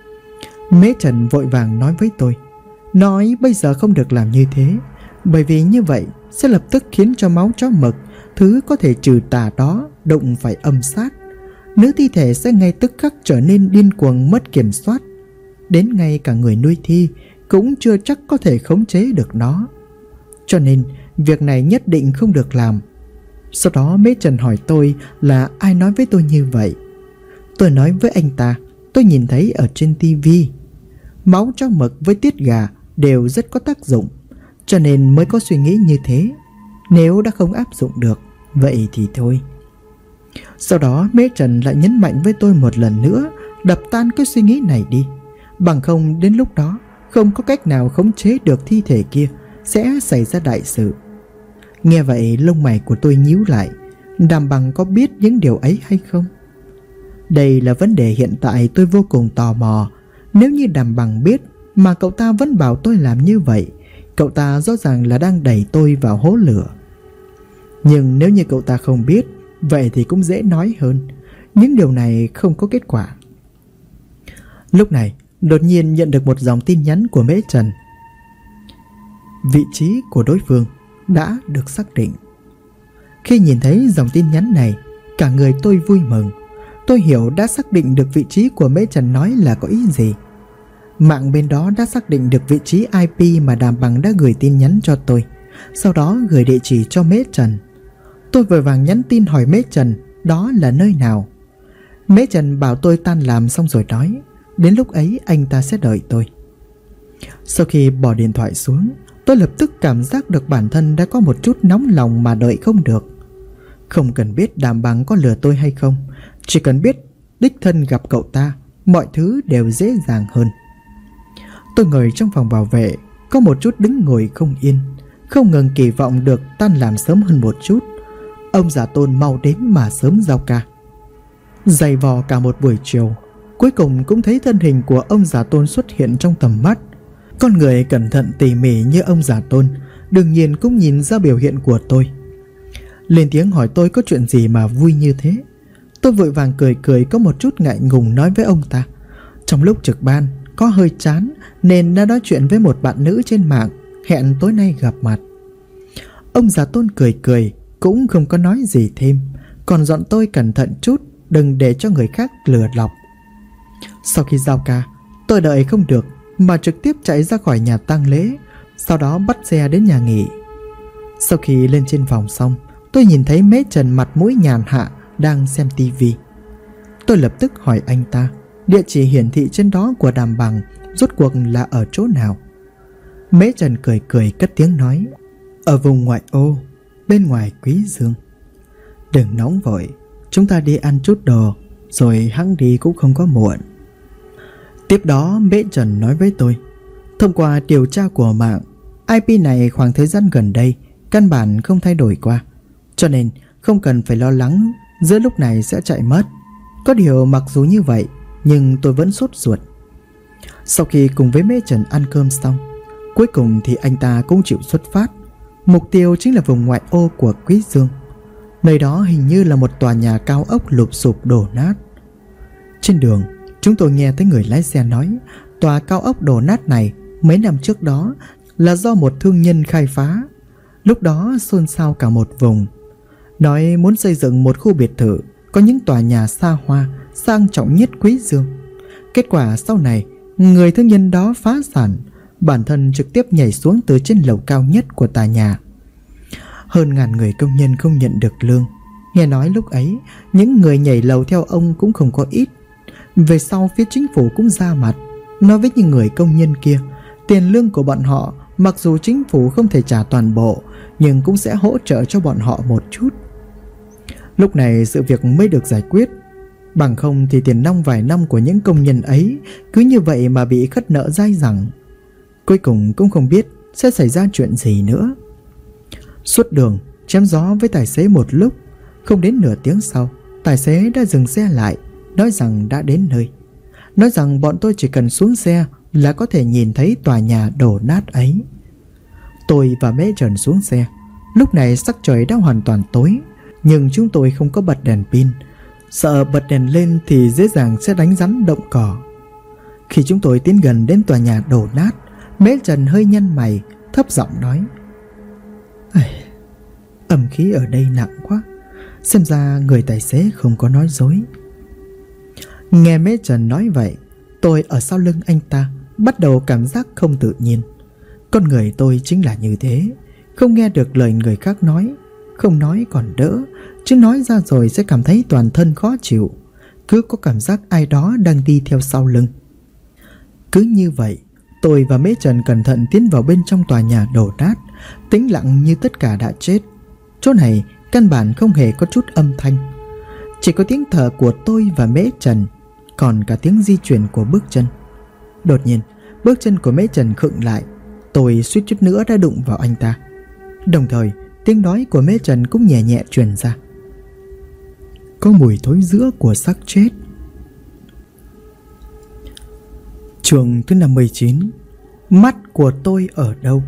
Mễ Trần vội vàng nói với tôi, nói bây giờ không được làm như thế, bởi vì như vậy sẽ lập tức khiến cho máu chó mực, thứ có thể trừ tà đó, đụng phải âm sát. Nữ thi thể sẽ ngay tức khắc trở nên điên cuồng mất kiểm soát. Đến ngay cả người nuôi thi cũng chưa chắc có thể khống chế được nó. Cho nên việc này nhất định không được làm. Sau đó Mễ Trần hỏi tôi là ai nói với tôi như vậy. Tôi nói với anh ta tôi nhìn thấy ở trên tivi. Máu chó mực với tiết gà đều rất có tác dụng, cho nên mới có suy nghĩ như thế. Nếu đã không áp dụng được, vậy thì thôi. Sau đó Mễ Trần lại nhấn mạnh với tôi một lần nữa, đập tan cái suy nghĩ này đi. Bằng không đến lúc đó không có cách nào khống chế được thi thể kia, sẽ xảy ra đại sự. Nghe vậy lông mày của tôi nhíu lại. Đàm Bằng có biết những điều ấy hay không? Đây là vấn đề hiện tại tôi vô cùng tò mò. Nếu như Đàm Bằng biết mà cậu ta vẫn bảo tôi làm như vậy, cậu ta rõ ràng là đang đẩy tôi vào hố lửa. Nhưng nếu như cậu ta không biết, vậy thì cũng dễ nói hơn. Những điều này không có kết quả. Lúc này đột nhiên nhận được một dòng tin nhắn của Mễ Trần. Vị trí của đối phương đã được xác định. Khi nhìn thấy dòng tin nhắn này, cả người tôi vui mừng. Tôi hiểu đã xác định được vị trí của Mễ Trần nói là có ý gì. Mạng bên đó đã xác định được vị trí IP mà Đàm Bằng đã gửi tin nhắn cho tôi, sau đó gửi địa chỉ cho Mễ Trần. Tôi vội vàng nhắn tin hỏi Mễ Trần đó là nơi nào. Mễ Trần bảo tôi tan làm xong rồi nói đến lúc ấy anh ta sẽ đợi tôi. Sau khi bỏ điện thoại xuống, tôi lập tức cảm giác được bản thân đã có một chút nóng lòng mà đợi không được. Không cần biết Đàm Bằng có lừa tôi hay không, chỉ cần biết đích thân gặp cậu ta, mọi thứ đều dễ dàng hơn. Tôi ngồi trong phòng bảo vệ, có một chút đứng ngồi không yên, không ngừng kỳ vọng được tan làm sớm hơn một chút. Ông già Tôn mau đến mà sớm giao ca. Giày vò cả một buổi chiều, cuối cùng cũng thấy thân hình của ông già Tôn xuất hiện trong tầm mắt. Con người cẩn thận tỉ mỉ như ông già Tôn đương nhiên cũng nhìn ra biểu hiện của tôi. Lên tiếng hỏi tôi có chuyện gì mà vui như thế. Tôi vội vàng cười có một chút ngại ngùng nói với ông ta trong lúc trực ban có hơi chán nên đã nói chuyện với một bạn nữ trên mạng, hẹn tối nay gặp mặt. Ông già Tôn cười cũng không có nói gì thêm, còn dặn tôi cẩn thận chút, đừng để cho người khác lừa lọc. Sau khi giao ca, tôi đợi không được mà trực tiếp chạy ra khỏi nhà tang lễ, sau đó bắt xe đến nhà nghỉ. Sau khi lên trên phòng xong, tôi nhìn thấy Mễ Trần mặt mũi nhàn hạ đang xem tivi. Tôi lập tức hỏi anh ta địa chỉ hiển thị trên đó của Đàm Bằng rốt cuộc là ở chỗ nào. Mễ Trần cười cất tiếng nói ở vùng ngoại ô bên ngoài Quý Dương. Đừng nóng vội, chúng ta đi ăn chút đồ rồi hẵng đi cũng không có muộn. Tiếp đó Mễ Trần nói với tôi thông qua điều tra của mạng, IP này khoảng thời gian gần đây căn bản không thay đổi qua, cho nên không cần phải lo lắng giữa lúc này sẽ chạy mất. Có điều mặc dù như vậy nhưng tôi vẫn sốt ruột. Sau khi cùng với Mễ Trần ăn cơm xong, cuối cùng thì anh ta cũng chịu xuất phát. Mục tiêu chính là vùng ngoại ô của Quý Dương. Nơi đó hình như là một tòa nhà cao ốc lụp xụp đổ nát. Trên đường chúng tôi nghe thấy người lái xe nói tòa cao ốc đổ nát này mấy năm trước đó là do một thương nhân khai phá. Lúc đó xôn xao cả một vùng, nói muốn xây dựng một khu biệt thự có những tòa nhà xa hoa sang trọng nhất Quý Dương. Kết quả sau này người thương nhân đó phá sản, bản thân trực tiếp nhảy xuống từ trên lầu cao nhất của tòa nhà. Hơn ngàn người công nhân không nhận được lương. Nghe nói lúc ấy những người nhảy lầu theo ông cũng không có ít. Về sau phía chính phủ cũng ra mặt nói với những người công nhân kia tiền lương của bọn họ mặc dù chính phủ không thể trả toàn bộ nhưng cũng sẽ hỗ trợ cho bọn họ một chút. Lúc này sự việc mới được giải quyết, bằng không thì tiền nong vài năm của những công nhân ấy cứ như vậy mà bị khất nợ dai dẳng. Cuối cùng cũng không biết sẽ xảy ra chuyện gì nữa. Suốt đường chém gió với tài xế một lúc, không đến nửa tiếng sau tài xế đã dừng xe lại, nói rằng đã đến nơi, nói rằng bọn tôi chỉ cần xuống xe là có thể nhìn thấy tòa nhà đổ nát ấy. Tôi và Mễ Trần xuống xe. Lúc này sắc trời đã hoàn toàn tối, nhưng chúng tôi không có bật đèn pin, sợ bật đèn lên thì dễ dàng sẽ đánh rắn động cỏ. Khi chúng tôi tiến gần đến tòa nhà đổ nát, Mễ Trần hơi nhăn mày, thấp giọng nói âm khí ở đây nặng quá, xem ra người tài xế không có nói dối. Nghe Mễ Trần nói vậy, tôi ở sau lưng anh ta bắt đầu cảm giác không tự nhiên. Con người tôi chính là như thế, không nghe được lời người khác nói. Không nói còn đỡ, chứ nói ra rồi sẽ cảm thấy toàn thân khó chịu, cứ có cảm giác ai đó đang đi theo sau lưng. Cứ như vậy, tôi và Mễ Trần cẩn thận tiến vào bên trong tòa nhà đổ nát, tĩnh lặng như tất cả đã chết. Chỗ này căn bản không hề có chút âm thanh, chỉ có tiếng thở của tôi và Mễ Trần, còn cả tiếng di chuyển của bước chân. Đột nhiên bước chân của Mễ Trần khựng lại, tôi suýt chút nữa đã đụng vào anh ta. Đồng thời tiếng nói của Mễ Trần cũng nhẹ nhẹ truyền ra: có mùi thối rữa của xác chết. Chương thứ 59. Mắt của tôi ở đâu?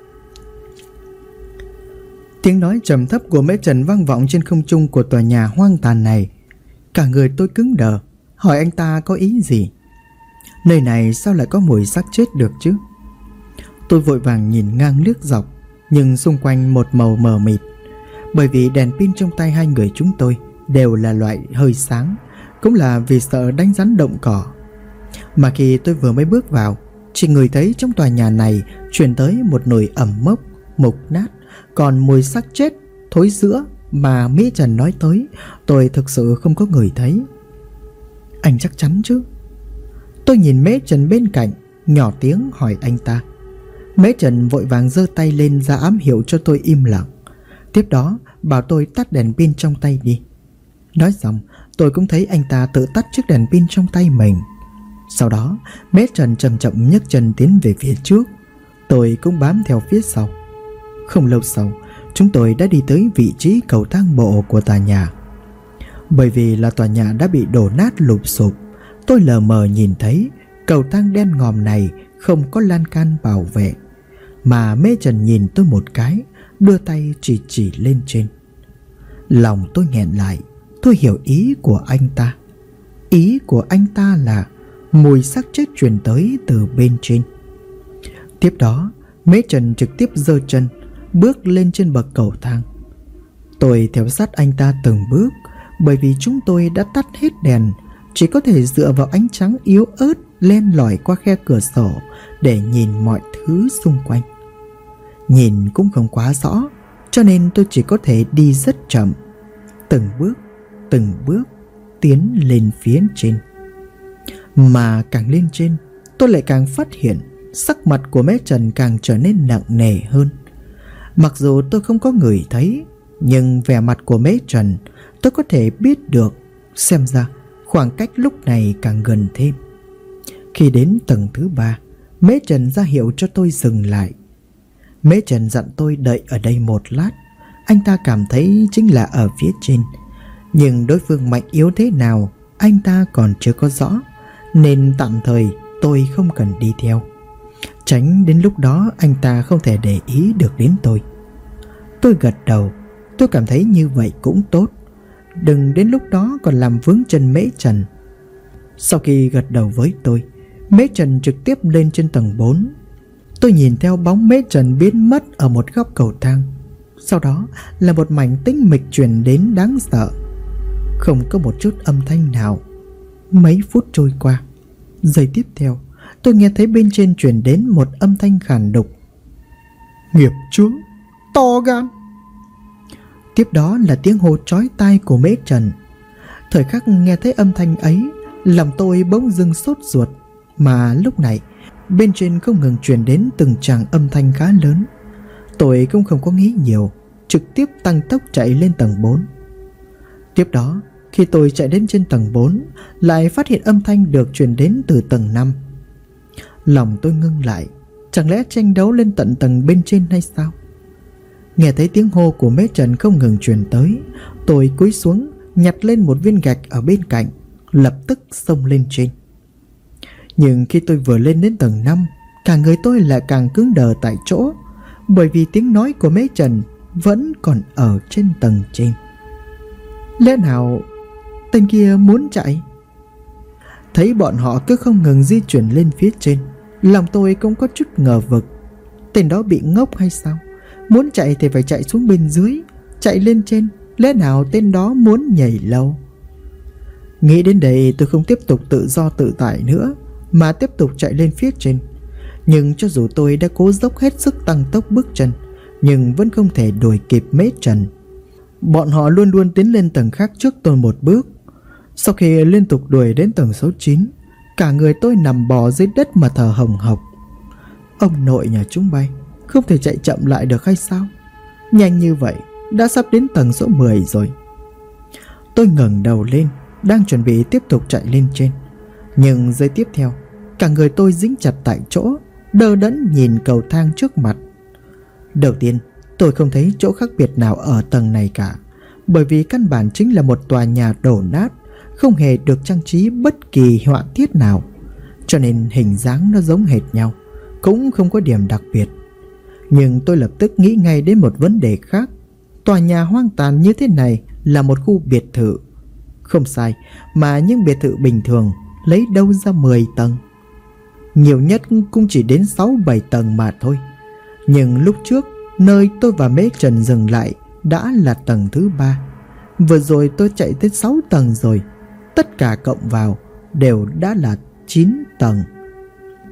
Tiếng nói trầm thấp của Mễ Trần vang vọng trên không trung của tòa nhà hoang tàn này. Cả người tôi cứng đờ, hỏi anh ta có ý gì. Nơi này sao lại có mùi xác chết được chứ? Tôi vội vàng nhìn ngang liếc dọc, nhưng xung quanh một màu mờ mịt, bởi vì đèn pin trong tay hai người chúng tôi đều là loại hơi sáng, cũng là vì sợ đánh rắn động cỏ. Mà khi tôi vừa mới bước vào chỉ ngửi thấy trong tòa nhà này truyền tới một nồi ẩm mốc, mục nát, còn mùi xác chết, thối rữa mà Mỹ Trần nói tới tôi thực sự không có ngửi thấy. Anh chắc chắn chứ? Tôi nhìn Mễ Trần bên cạnh, nhỏ tiếng hỏi anh ta. Mễ Trần vội vàng giơ tay lên ra ám hiệu cho tôi im lặng. Tiếp đó bảo tôi tắt đèn pin trong tay đi. Nói xong tôi cũng thấy anh ta tự tắt chiếc đèn pin trong tay mình. Sau đó Mễ Trần chậm chậm nhấc chân tiến về phía trước. Tôi cũng bám theo phía sau. Không lâu sau, chúng tôi đã đi tới vị trí cầu thang bộ của tòa nhà. Bởi vì là tòa nhà đã bị đổ nát lụp xụp, tôi lờ mờ nhìn thấy cầu thang đen ngòm này không có lan can bảo vệ. Mà Mễ Trần nhìn tôi một cái, đưa tay chỉ lên trên. Lòng tôi nghẹn lại. Tôi hiểu ý của anh ta. Ý của anh ta là mùi xác chết truyền tới từ bên trên. Tiếp đó Mễ Trần trực tiếp giơ chân bước lên trên bậc cầu thang. Tôi theo sát anh ta từng bước. Bởi vì chúng tôi đã tắt hết đèn, chỉ có thể dựa vào ánh trắng yếu ớt len lỏi qua khe cửa sổ để nhìn mọi thứ xung quanh. Nhìn cũng không quá rõ, cho nên tôi chỉ có thể đi rất chậm, từng bước tiến lên phía trên. Mà càng lên trên, tôi lại càng phát hiện sắc mặt của Mễ Trần càng trở nên nặng nề hơn. Mặc dù tôi không có ngửi thấy, nhưng vẻ mặt của Mễ Trần tôi có thể biết được. Xem ra khoảng cách lúc này càng gần thêm. Khi đến tầng thứ 3, Mễ Trần ra hiệu cho tôi dừng lại. Mễ Trần dặn tôi đợi ở đây một lát. Anh ta cảm thấy chính là ở phía trên, nhưng đối phương mạnh yếu thế nào anh ta còn chưa có rõ, nên tạm thời tôi không cần đi theo, tránh đến lúc đó anh ta không thể để ý được đến tôi. Tôi gật đầu. Tôi cảm thấy như vậy cũng tốt, đừng đến lúc đó còn làm vướng chân Mễ Trần. Sau khi gật đầu với tôi, Mễ Trần trực tiếp lên trên tầng 4. Tôi nhìn theo bóng Mễ Trần biến mất ở một góc cầu thang. Sau đó là một mảnh tĩnh mịch truyền đến đáng sợ. Không có một chút âm thanh nào. Mấy phút trôi qua, giây tiếp theo tôi nghe thấy bên trên truyền đến một âm thanh khàn đục. Nghiệp chướng, to gan. Tiếp đó là tiếng hô chói tai của Mễ Trần. Thời khắc nghe thấy âm thanh ấy, lòng tôi bỗng dưng sốt ruột. Mà lúc này bên trên không ngừng truyền đến từng tràng âm thanh khá lớn. Tôi cũng không có nghĩ nhiều, trực tiếp tăng tốc chạy lên tầng 4. Tiếp đó khi tôi chạy đến trên tầng 4, lại phát hiện âm thanh được truyền đến từ tầng 5. Lòng tôi ngưng lại. Chẳng lẽ tranh đấu lên tận tầng bên trên hay sao? Nghe thấy tiếng hô của Mễ Trần không ngừng truyền tới, tôi cúi xuống nhặt lên một viên gạch ở bên cạnh, lập tức xông lên trên. Nhưng khi tôi vừa lên đến tầng 5, cả người tôi lại càng cứng đờ tại chỗ, bởi vì tiếng nói của Mễ Trần vẫn còn ở trên tầng trên. Lẽ nào tên kia muốn chạy? Thấy bọn họ cứ không ngừng di chuyển lên phía trên, lòng tôi cũng có chút ngờ vực. Tên đó bị ngốc hay sao? Muốn chạy thì phải chạy xuống bên dưới, chạy lên trên, lẽ nào tên đó muốn nhảy lầu? Nghĩ đến đây tôi không tiếp tục tự do tự tại nữa, mà tiếp tục chạy lên phía trên. Nhưng cho dù tôi đã cố dốc hết sức tăng tốc bước chân, nhưng vẫn không thể đuổi kịp Mễ Trần. Bọn họ luôn luôn tiến lên tầng khác trước tôi một bước. Sau khi liên tục đuổi đến tầng số 9, cả người tôi nằm bò dưới đất mà thở hồng hộc. Ông nội nhà chúng bay, không thể chạy chậm lại được hay sao? Nhanh như vậy, đã sắp đến tầng số 10 rồi. Tôi ngẩng đầu lên, đang chuẩn bị tiếp tục chạy lên trên. Nhưng giây tiếp theo, cả người tôi dính chặt tại chỗ, đờ đẫn nhìn cầu thang trước mặt. Đầu tiên, tôi không thấy chỗ khác biệt nào ở tầng này cả, bởi vì căn bản chính là một tòa nhà đổ nát, không hề được trang trí bất kỳ họa tiết nào, cho nên hình dáng nó giống hệt nhau, cũng không có điểm đặc biệt. Nhưng tôi lập tức nghĩ ngay đến một vấn đề khác. Tòa nhà hoang tàn như thế này là một khu biệt thự. Không sai, mà những biệt thự bình thường lấy đâu ra 10 tầng. Nhiều nhất cũng chỉ đến 6-7 tầng mà thôi. Nhưng lúc trước, nơi tôi và Mễ Trần dừng lại đã là tầng thứ 3. Vừa rồi tôi chạy tới 6 tầng rồi. Tất cả cộng vào đều đã là 9 tầng.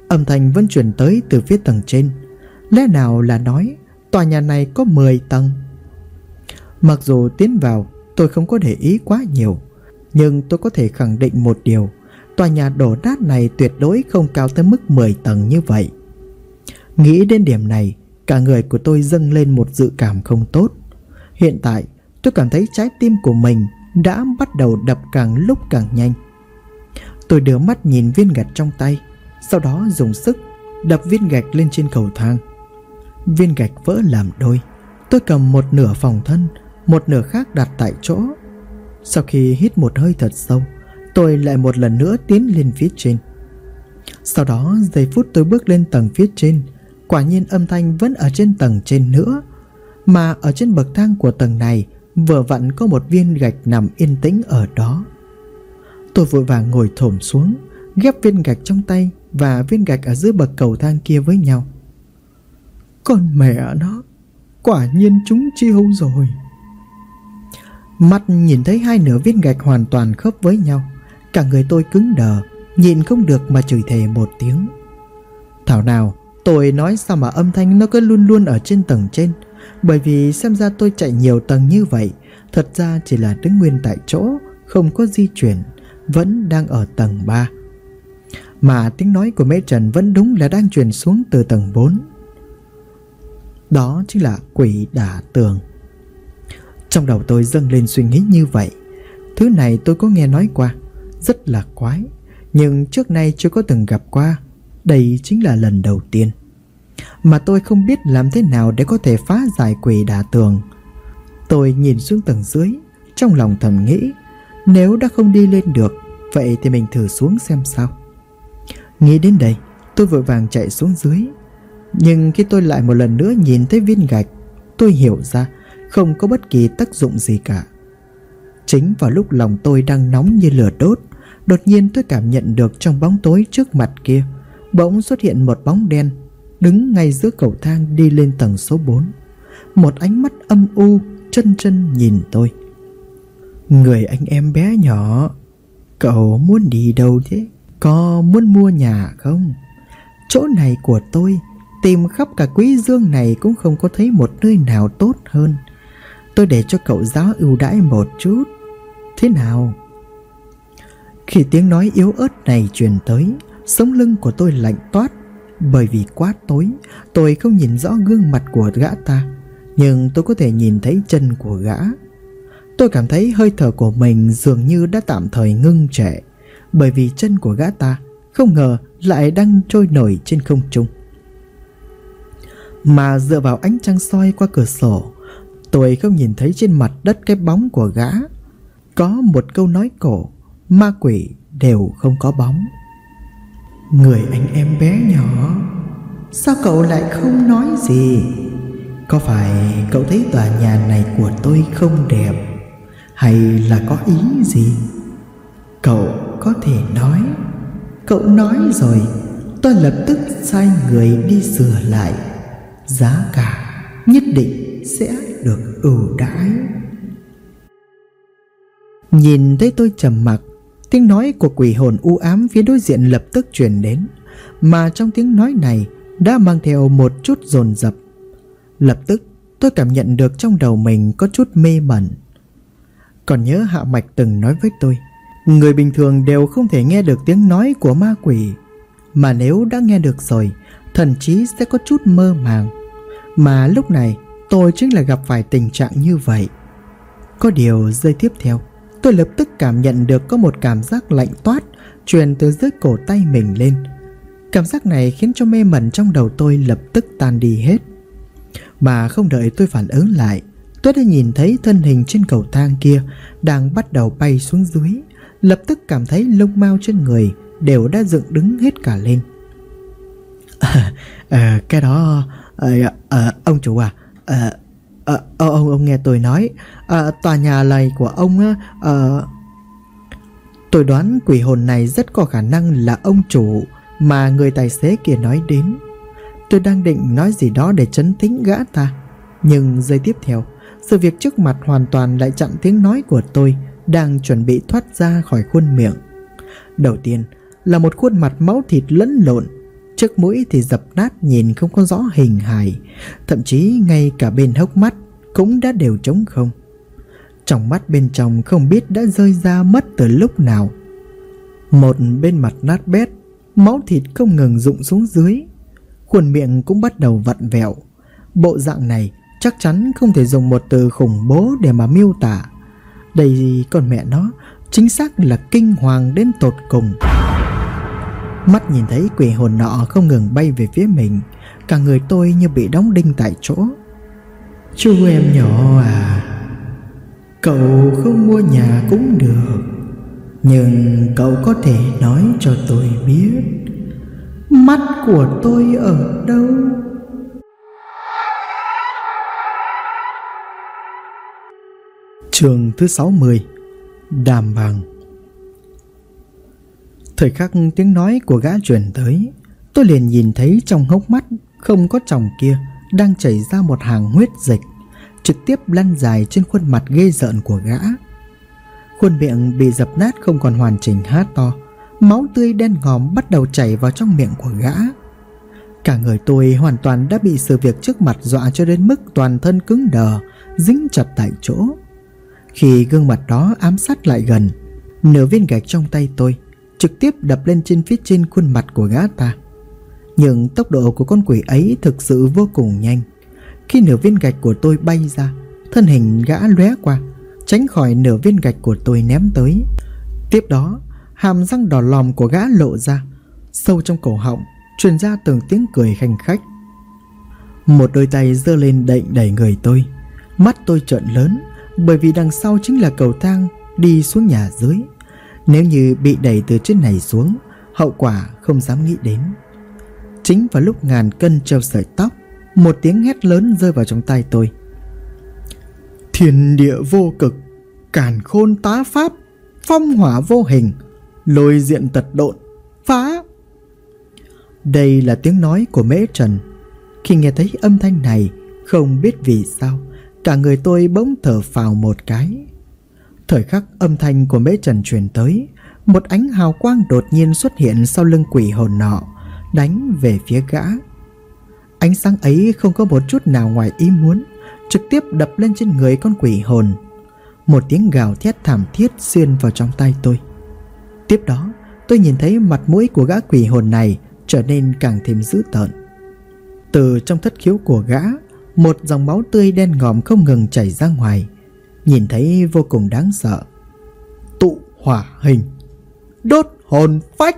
Âm thanh vẫn truyền tới từ phía tầng trên. Lẽ nào là nói tòa nhà này có 10 tầng? Mặc dù tiến vào tôi không có để ý quá nhiều, nhưng tôi có thể khẳng định một điều: tòa nhà đổ nát này tuyệt đối không cao tới mức 10 tầng như vậy. Nghĩ đến điểm này, cả người của tôi dâng lên một dự cảm không tốt. Hiện tại tôi cảm thấy trái tim của mình đã bắt đầu đập càng lúc càng nhanh. Tôi đưa mắt nhìn viên gạch trong tay, sau đó dùng sức đập viên gạch lên trên cầu thang. Viên gạch vỡ làm đôi. Tôi cầm một nửa phòng thân, một nửa khác đặt tại chỗ. Sau khi hít một hơi thật sâu, tôi lại một lần nữa tiến lên phía trên. Sau đó giây phút tôi bước lên tầng phía trên, quả nhiên âm thanh vẫn ở trên tầng trên nữa. Mà ở trên bậc thang của tầng này vừa vặn có một viên gạch nằm yên tĩnh ở đó. Tôi vội vàng ngồi thổm xuống, ghép viên gạch trong tay và viên gạch ở dưới bậc cầu thang kia với nhau. Con mẹ nó, quả nhiên chúng chiêu rồi. Mắt nhìn thấy hai nửa viên gạch hoàn toàn khớp với nhau, cả người tôi cứng đờ, nhìn không được mà chửi thề một tiếng. Thảo nào tôi nói sao mà âm thanh nó cứ luôn luôn ở trên tầng trên. Bởi vì xem ra tôi chạy nhiều tầng như vậy, thật ra chỉ là đứng nguyên tại chỗ, không có di chuyển, vẫn đang ở tầng 3. Mà tiếng nói của mẹ Trần vẫn đúng là đang truyền xuống từ tầng 4. Đó chính là quỷ đả tường. Trong đầu tôi dâng lên suy nghĩ như vậy. Thứ này tôi có nghe nói qua, rất là quái, nhưng trước nay chưa có từng gặp qua. Đây chính là lần đầu tiên. Mà tôi không biết làm thế nào để có thể phá giải quỷ đả tường. Tôi nhìn xuống tầng dưới, trong lòng thầm nghĩ, nếu đã không đi lên được, vậy thì mình thử xuống xem sao. Nghĩ đến đây, tôi vội vàng chạy xuống dưới. Nhưng khi tôi lại một lần nữa nhìn thấy viên gạch, tôi hiểu ra không có bất kỳ tác dụng gì cả. Chính vào lúc lòng tôi đang nóng như lửa đốt, đột nhiên tôi cảm nhận được trong bóng tối trước mặt kia bỗng xuất hiện một bóng đen đứng ngay giữa cầu thang đi lên tầng số 4. Một ánh mắt âm u chân chân nhìn tôi. Người anh em bé nhỏ, cậu muốn đi đâu thế? Có muốn mua nhà không? Chỗ này của tôi, tìm khắp cả Quý Dương này cũng không có thấy một nơi nào tốt hơn. Tôi để cho cậu giá ưu đãi một chút, thế nào? Khi tiếng nói yếu ớt này truyền tới, sống lưng của tôi lạnh toát. Bởi vì quá tối, tôi không nhìn rõ gương mặt của gã ta, nhưng tôi có thể nhìn thấy chân của gã. Tôi cảm thấy hơi thở của mình dường như đã tạm thời ngưng trệ, bởi vì chân của gã ta không ngờ lại đang trôi nổi trên không trung. Mà dựa vào ánh trăng soi qua cửa sổ, tôi không nhìn thấy trên mặt đất cái bóng của gã. Có một câu nói cổ, ma quỷ đều không có bóng. Người anh em bé nhỏ, sao cậu lại không nói gì? Có phải cậu thấy tòa nhà này của tôi không đẹp, hay là có ý gì? Cậu có thể nói. Cậu nói rồi, tôi lập tức sai người đi sửa lại. Giá cả nhất định sẽ được ưu đãi. Nhìn thấy tôi trầm mặc, tiếng nói của quỷ hồn u ám phía đối diện lập tức truyền đến. Mà trong tiếng nói này đã mang theo một chút dồn dập. Lập tức tôi cảm nhận được trong đầu mình có chút mê mẩn. Còn nhớ Hạ Mạch từng nói với tôi, người bình thường đều không thể nghe được tiếng nói của ma quỷ, mà nếu đã nghe được rồi, thần trí sẽ có chút mơ màng. Mà lúc này tôi chính là gặp phải tình trạng như vậy. Có điều giây tiếp theo, tôi lập tức cảm nhận được có một cảm giác lạnh toát truyền từ dưới cổ tay mình lên. Cảm giác này khiến cho mê mẩn trong đầu tôi lập tức tan đi hết. Mà không đợi tôi phản ứng lại, tôi đã nhìn thấy thân hình trên cầu thang kia đang bắt đầu bay xuống dưới. Lập tức cảm thấy lông mao trên người đều đã dựng đứng hết cả lên. Cái đó ông chủ ông nghe tôi nói, tòa nhà này của ông tôi đoán quỷ hồn này rất có khả năng là ông chủ mà người tài xế kia nói đến. Tôi đang định nói gì đó để trấn tĩnh gã ta, nhưng giây tiếp theo, sự việc trước mặt hoàn toàn lại chặn tiếng nói của tôi đang chuẩn bị thoát ra khỏi khuôn miệng. Đầu tiên là một khuôn mặt máu thịt lẫn lộn, Chiếc mũi thì dập nát nhìn không có rõ hình hài, thậm chí ngay cả bên hốc mắt cũng đã đều trống không. Trong mắt bên trong không biết đã rơi ra mất từ lúc nào. Một bên mặt nát bét, máu thịt không ngừng rụng xuống dưới, khuôn miệng cũng bắt đầu vặn vẹo. Bộ dạng này chắc chắn không thể dùng một từ khủng bố để mà miêu tả. Đây con mẹ nó chính xác là kinh hoàng đến tột cùng. Mắt nhìn thấy quỷ hồn nọ không ngừng bay về phía mình, cả người tôi như bị đóng đinh tại chỗ. Chú em nhỏ à, cậu không mua nhà cũng được, nhưng cậu có thể nói cho tôi biết mắt của tôi ở đâu? Chương thứ 60. Đàm bằng. Thời khắc tiếng nói của gã truyền tới, tôi liền nhìn thấy trong hốc mắt không có tròng kia đang chảy ra một hàng huyết dịch, trực tiếp lăn dài trên khuôn mặt ghê rợn của gã. Khuôn miệng bị dập nát không còn hoàn chỉnh há to, máu tươi đen ngòm bắt đầu chảy vào trong miệng của gã. Cả người tôi hoàn toàn đã bị sự việc trước mặt dọa cho đến mức toàn thân cứng đờ, dính chặt tại chỗ. Khi gương mặt đó ám sát lại gần, nửa viên gạch trong tay tôi trực tiếp đập lên trên phía trên khuôn mặt của gã ta. Nhưng tốc độ của con quỷ ấy thực sự vô cùng nhanh. Khi nửa viên gạch của tôi bay ra, thân hình gã lóe qua, tránh khỏi nửa viên gạch của tôi ném tới. Tiếp đó, hàm răng đỏ lòm của gã lộ ra, sâu trong cổ họng truyền ra từng tiếng cười khanh khách. Một đôi tay giơ lên đẩy người tôi. Mắt tôi trợn lớn, bởi vì đằng sau chính là cầu thang đi xuống nhà dưới. Nếu như bị đẩy từ trên này xuống, hậu quả không dám nghĩ đến. Chính vào lúc ngàn cân treo sợi tóc, một tiếng hét lớn rơi vào trong tai tôi. Thiên địa vô cực, càn khôn tá pháp, phong hỏa vô hình, lôi diện tật độn, phá. Đây là tiếng nói của Mễ Trần. Khi nghe thấy âm thanh này, không biết vì sao, cả người tôi bỗng thở phào một cái. Thời khắc âm thanh của Mễ Trần truyền tới, một ánh hào quang đột nhiên xuất hiện sau lưng quỷ hồn nọ, đánh về phía gã. Ánh sáng ấy không có một chút nào ngoài ý muốn, trực tiếp đập lên trên người con quỷ hồn. Một tiếng gào thét thảm thiết xuyên vào trong tai tôi. Tiếp đó, tôi nhìn thấy mặt mũi của gã quỷ hồn này trở nên càng thêm dữ tợn. Từ trong thất khiếu của gã, một dòng máu tươi đen ngòm không ngừng chảy ra ngoài, nhìn thấy vô cùng đáng sợ. Tụ hỏa hình, đốt hồn phách.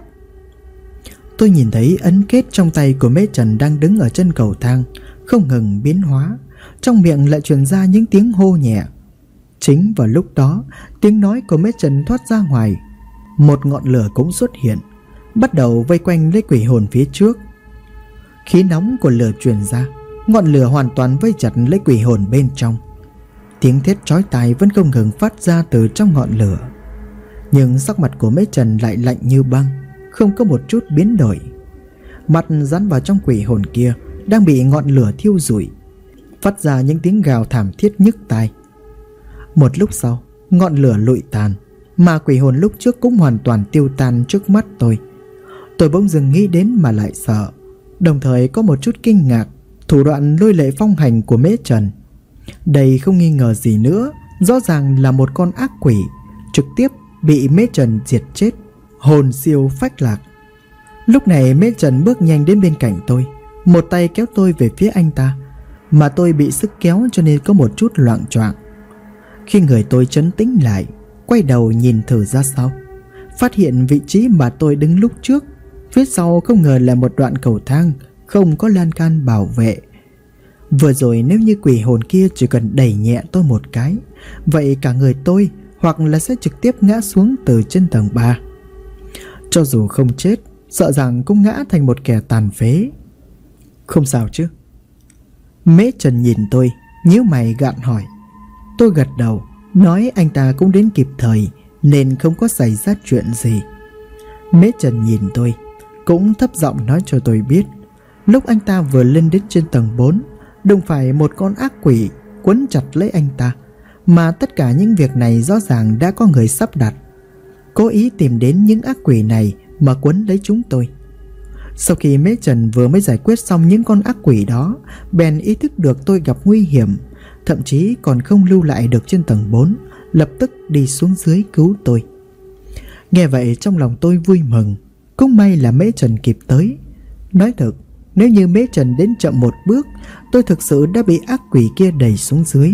Tôi nhìn thấy ấn kết trong tay của Mễ Trần đang đứng ở chân cầu thang không ngừng biến hóa, trong miệng lại truyền ra những tiếng hô nhẹ. Chính vào lúc đó, tiếng nói của Mễ Trần thoát ra ngoài, một ngọn lửa cũng xuất hiện, bắt đầu vây quanh lấy quỷ hồn phía trước. Khí nóng của lửa truyền ra, ngọn lửa hoàn toàn vây chặt lấy quỷ hồn bên trong. Tiếng thét chói tai vẫn không ngừng phát ra từ trong ngọn lửa. Nhưng sắc mặt của Mễ Trần lại lạnh như băng, không có một chút biến đổi. Mặt dán vào trong quỷ hồn kia đang bị ngọn lửa thiêu rụi, phát ra những tiếng gào thảm thiết nhức tai. Một lúc sau, ngọn lửa lụi tàn, mà quỷ hồn lúc trước cũng hoàn toàn tiêu tan trước mắt tôi. Tôi bỗng dưng nghĩ đến mà lại sợ, đồng thời có một chút kinh ngạc thủ đoạn lôi lệ phong hành của Mễ Trần. Đây không nghi ngờ gì nữa, rõ ràng là một con ác quỷ, trực tiếp bị Mễ Trần diệt chết, hồn siêu phách lạc. Lúc này Mễ Trần bước nhanh đến bên cạnh tôi, một tay kéo tôi về phía anh ta, mà tôi bị sức kéo cho nên có một chút loạng choạng. Khi người tôi trấn tĩnh lại, quay đầu nhìn thử ra sau, phát hiện vị trí mà tôi đứng lúc trước, phía sau không ngờ là một đoạn cầu thang không có lan can bảo vệ. Vừa rồi nếu như quỷ hồn kia chỉ cần đẩy nhẹ tôi một cái, vậy cả người tôi hoặc là sẽ trực tiếp ngã xuống từ trên tầng 3. Cho dù không chết, sợ rằng cũng ngã thành một kẻ tàn phế. Không sao chứ? Mễ Trần nhìn tôi, nhíu mày gạn hỏi. Tôi gật đầu, nói anh ta cũng đến kịp thời nên không có xảy ra chuyện gì. Mễ Trần nhìn tôi, cũng thấp giọng nói cho tôi biết, lúc anh ta vừa lên đến trên tầng 4, đụng phải một con ác quỷ quấn chặt lấy anh ta, mà tất cả những việc này rõ ràng đã có người sắp đặt, cố ý tìm đến những ác quỷ này mà quấn lấy chúng tôi. Sau khi Mễ Trần vừa mới giải quyết xong những con ác quỷ đó, bèn ý thức được tôi gặp nguy hiểm, thậm chí còn không lưu lại được trên tầng 4, lập tức đi xuống dưới cứu tôi. Nghe vậy trong lòng tôi vui mừng, cũng may là Mễ Trần kịp tới. Nói thật, nếu như Mễ Trần đến chậm một bước, tôi thực sự đã bị ác quỷ kia đẩy xuống dưới.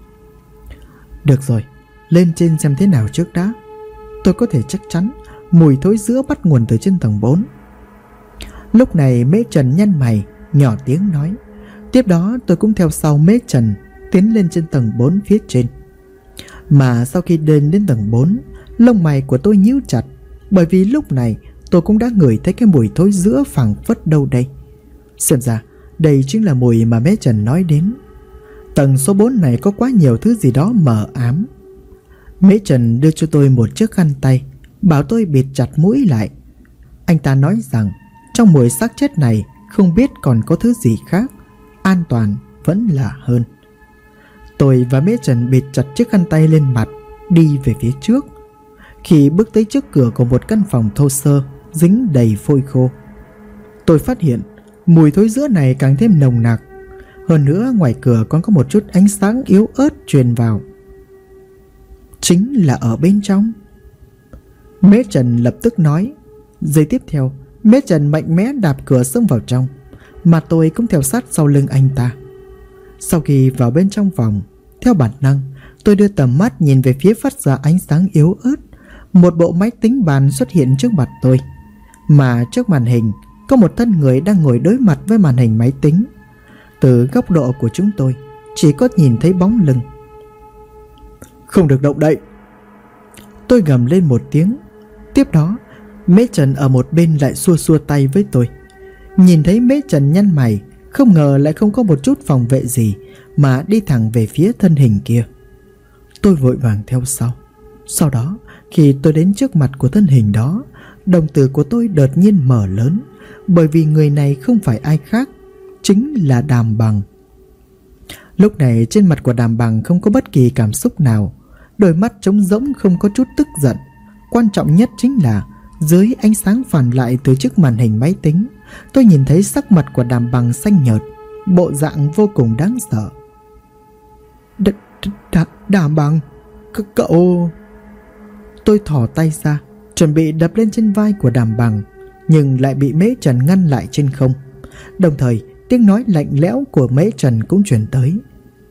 Được rồi, lên trên xem thế nào trước đã. Tôi có thể chắc chắn mùi thối giữa bắt nguồn từ trên tầng 4. Lúc này Mễ Trần nhăn mày, nhỏ tiếng nói. Tiếp đó tôi cũng theo sau Mễ Trần tiến lên trên tầng 4 phía trên. Mà sau khi lên đến tầng 4, lông mày của tôi nhíu chặt, bởi vì lúc này tôi cũng đã ngửi thấy cái mùi thối giữa phảng phất đâu đây. Xem ra đây chính là mùi mà Mễ Trần nói đến. Tầng số 4 này có quá nhiều thứ gì đó mờ ám. Mễ Trần đưa cho tôi một chiếc khăn tay, bảo tôi bịt chặt mũi lại. Anh ta nói rằng trong mùi xác chết này không biết còn có thứ gì khác, an toàn vẫn là hơn. Tôi và Mễ Trần bịt chặt chiếc khăn tay lên mặt, đi về phía trước. Khi bước tới trước cửa của một căn phòng thô sơ dính đầy phôi khô, tôi phát hiện mùi thối giữa này càng thêm nồng nặc. Hơn nữa ngoài cửa còn có một chút ánh sáng yếu ớt truyền vào. Chính là ở bên trong. Mễ Trần lập tức nói. Giây tiếp theo, Mễ Trần mạnh mẽ đạp cửa xông vào trong, mà tôi cũng theo sát sau lưng anh ta. Sau khi vào bên trong phòng, theo bản năng tôi đưa tầm mắt nhìn về phía phát ra ánh sáng yếu ớt. Một bộ máy tính bàn xuất hiện trước mặt tôi, mà trước màn hình có một thân người đang ngồi đối mặt với màn hình máy tính. Từ góc độ của chúng tôi chỉ có nhìn thấy bóng lưng. Không được động đậy, tôi gầm lên một tiếng. Tiếp đó Mễ Trần ở một bên lại xua xua tay với tôi. Nhìn thấy Mễ Trần nhăn mày, không ngờ lại không có một chút phòng vệ gì mà đi thẳng về phía thân hình kia. Tôi vội vàng theo sau. Sau đó khi tôi đến trước mặt của thân hình đó, đồng tử của tôi đột nhiên mở lớn, bởi vì người này không phải ai khác, chính là Đàm Bằng. Lúc này trên mặt của Đàm Bằng không có bất kỳ cảm xúc nào, đôi mắt trống rỗng không có chút tức giận. Quan trọng nhất chính là dưới ánh sáng phản lại từ chiếc màn hình máy tính, tôi nhìn thấy sắc mặt của Đàm Bằng xanh nhợt, bộ dạng vô cùng đáng sợ. Đàm Bằng, cậu... Tôi thò tay ra, chuẩn bị đập lên trên vai của Đàm Bằng, nhưng lại bị Mễ Trần ngăn lại trên không. Đồng thời tiếng nói lạnh lẽo của Mễ Trần cũng truyền tới.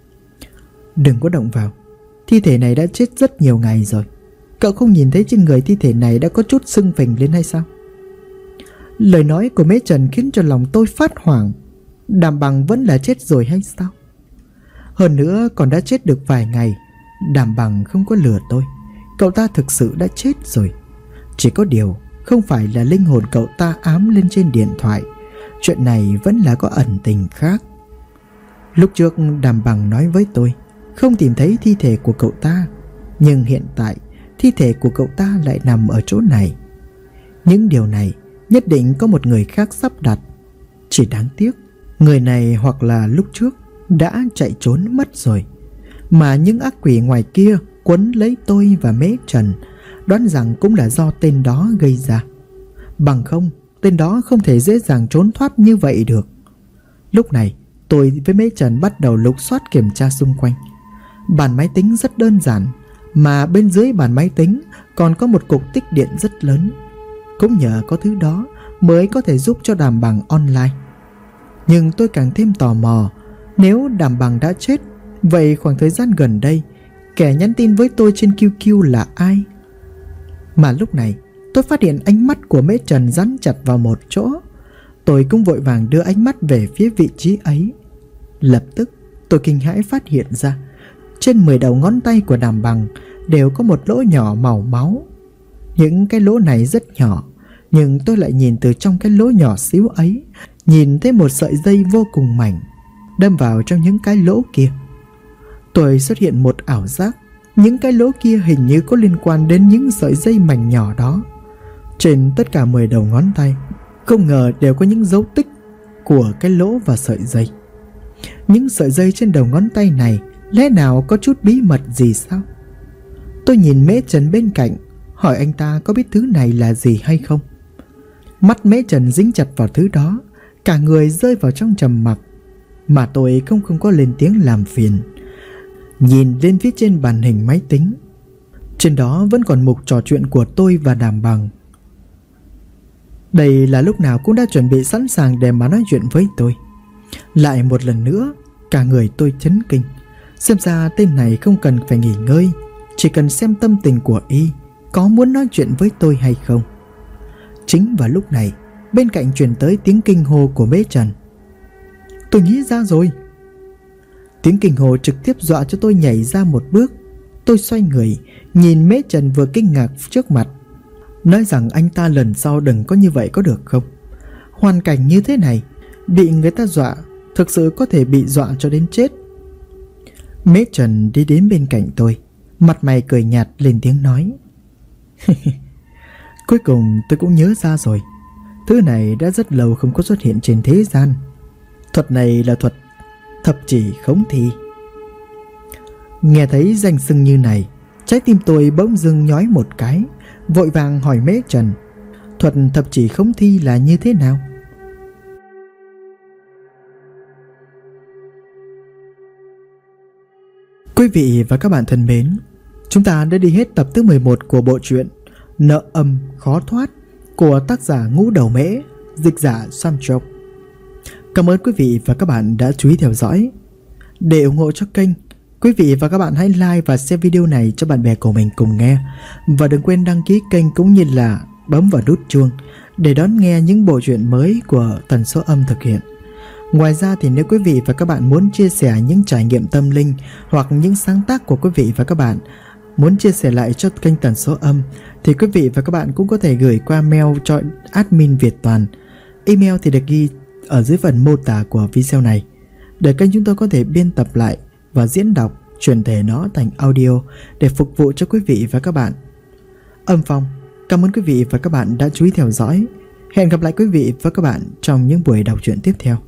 Đừng có động vào, thi thể này đã chết rất nhiều ngày rồi. Cậu không nhìn thấy trên người thi thể này đã có chút sưng phình lên hay sao? Lời nói của Mễ Trần khiến cho lòng tôi phát hoảng. Đàm Bằng vẫn là chết rồi hay sao? Hơn nữa còn đã chết được vài ngày. Đàm Bằng không có lừa tôi, cậu ta thực sự đã chết rồi. Chỉ có điều không phải là linh hồn cậu ta ám lên trên điện thoại. Chuyện này vẫn là có ẩn tình khác. Lúc trước Đàm Bằng nói với tôi không tìm thấy thi thể của cậu ta, nhưng hiện tại thi thể của cậu ta lại nằm ở chỗ này. Những điều này nhất định có một người khác sắp đặt. Chỉ đáng tiếc người này hoặc là lúc trước đã chạy trốn mất rồi, mà những ác quỷ ngoài kia quấn lấy tôi và Mễ Trần, đoán rằng cũng là do tên đó gây ra. Bằng không, tên đó không thể dễ dàng trốn thoát như vậy được. Lúc này tôi với Mễ Trần bắt đầu lục soát kiểm tra xung quanh. Bàn máy tính rất đơn giản, mà bên dưới bàn máy tính còn có một cục tích điện rất lớn. Cũng nhờ có thứ đó mới có thể giúp cho Đàm Bằng online. Nhưng tôi càng thêm tò mò, nếu Đàm Bằng đã chết, vậy khoảng thời gian gần đây kẻ nhắn tin với tôi trên QQ là ai? Mà lúc này tôi phát hiện ánh mắt của Mễ Trần dán chặt vào một chỗ. Tôi cũng vội vàng đưa ánh mắt về phía vị trí ấy. Lập tức tôi kinh hãi phát hiện ra trên 10 đầu ngón tay của Đàm Bằng đều có một lỗ nhỏ màu máu. Những cái lỗ này rất nhỏ, nhưng tôi lại nhìn từ trong cái lỗ nhỏ xíu ấy, nhìn thấy một sợi dây vô cùng mảnh đâm vào trong những cái lỗ kia. Tôi xuất hiện một ảo giác, những cái lỗ kia hình như có liên quan đến những sợi dây mảnh nhỏ đó. Trên tất cả 10 đầu ngón tay không ngờ đều có những dấu tích của cái lỗ và sợi dây. Những sợi dây trên đầu ngón tay này lẽ nào có chút bí mật gì sao? Tôi nhìn Mễ Trần bên cạnh, hỏi anh ta có biết thứ này là gì hay không. Mắt Mễ Trần dính chặt vào thứ đó, cả người rơi vào trong trầm mặc. Mà tôi không có lên tiếng làm phiền. Nhìn lên phía trên màn hình máy tính, trên đó vẫn còn mục trò chuyện của tôi và Đàm Bằng. Đây là lúc nào cũng đã chuẩn bị sẵn sàng để mà nói chuyện với tôi. Lại một lần nữa, cả người tôi chấn kinh. Xem ra tên này không cần phải nghỉ ngơi, chỉ cần xem tâm tình của y có muốn nói chuyện với tôi hay không. Chính vào lúc này, bên cạnh truyền tới tiếng kinh hô của Mễ Trần. Tôi nghĩ ra rồi. Tiếng kinh hô trực tiếp dọa cho tôi nhảy ra một bước. Tôi xoay người, nhìn Mễ Trần vừa kinh ngạc trước mặt, nói rằng anh ta lần sau đừng có như vậy có được không? Hoàn cảnh như thế này, bị người ta dọa, thực sự có thể bị dọa cho đến chết. Mễ Trần đi đến bên cạnh tôi, mặt mày cười nhạt lên tiếng nói. Cuối cùng tôi cũng nhớ ra rồi. Thứ này đã rất lâu không có xuất hiện trên thế gian. Thuật này là thuật thập chỉ khống thi. Nghe thấy danh xưng như này, trái tim tôi bỗng dưng nhói một cái, vội vàng hỏi Mễ Trần, thuật thập chỉ khống thi là như thế nào? Quý vị và các bạn thân mến, chúng ta đã đi hết tập thứ 11 của bộ truyện Nợ Âm Khó Thoát của tác giả Ngũ Đầu Mễ, dịch giả Samchok. Cảm ơn quý vị và các bạn đã chú ý theo dõi. Để ủng hộ cho kênh, quý vị và các bạn hãy like và share video này cho bạn bè của mình cùng nghe. Và đừng quên đăng ký kênh cũng như là bấm vào nút chuông để đón nghe những bộ truyện mới của Tần Số Âm thực hiện. Ngoài ra thì nếu quý vị và các bạn muốn chia sẻ những trải nghiệm tâm linh hoặc những sáng tác của quý vị và các bạn muốn chia sẻ lại cho kênh Tần Số Âm, thì quý vị và các bạn cũng có thể gửi qua mail cho admin Việt Toàn. Email thì được ghi ở dưới phần mô tả của video này, để kênh chúng tôi có thể biên tập lại và diễn đọc, chuyển thể nó thành audio để phục vụ cho quý vị và các bạn. Âm Phong, cảm ơn quý vị và các bạn đã chú ý theo dõi. Hẹn gặp lại quý vị và các bạn trong những buổi đọc truyện tiếp theo.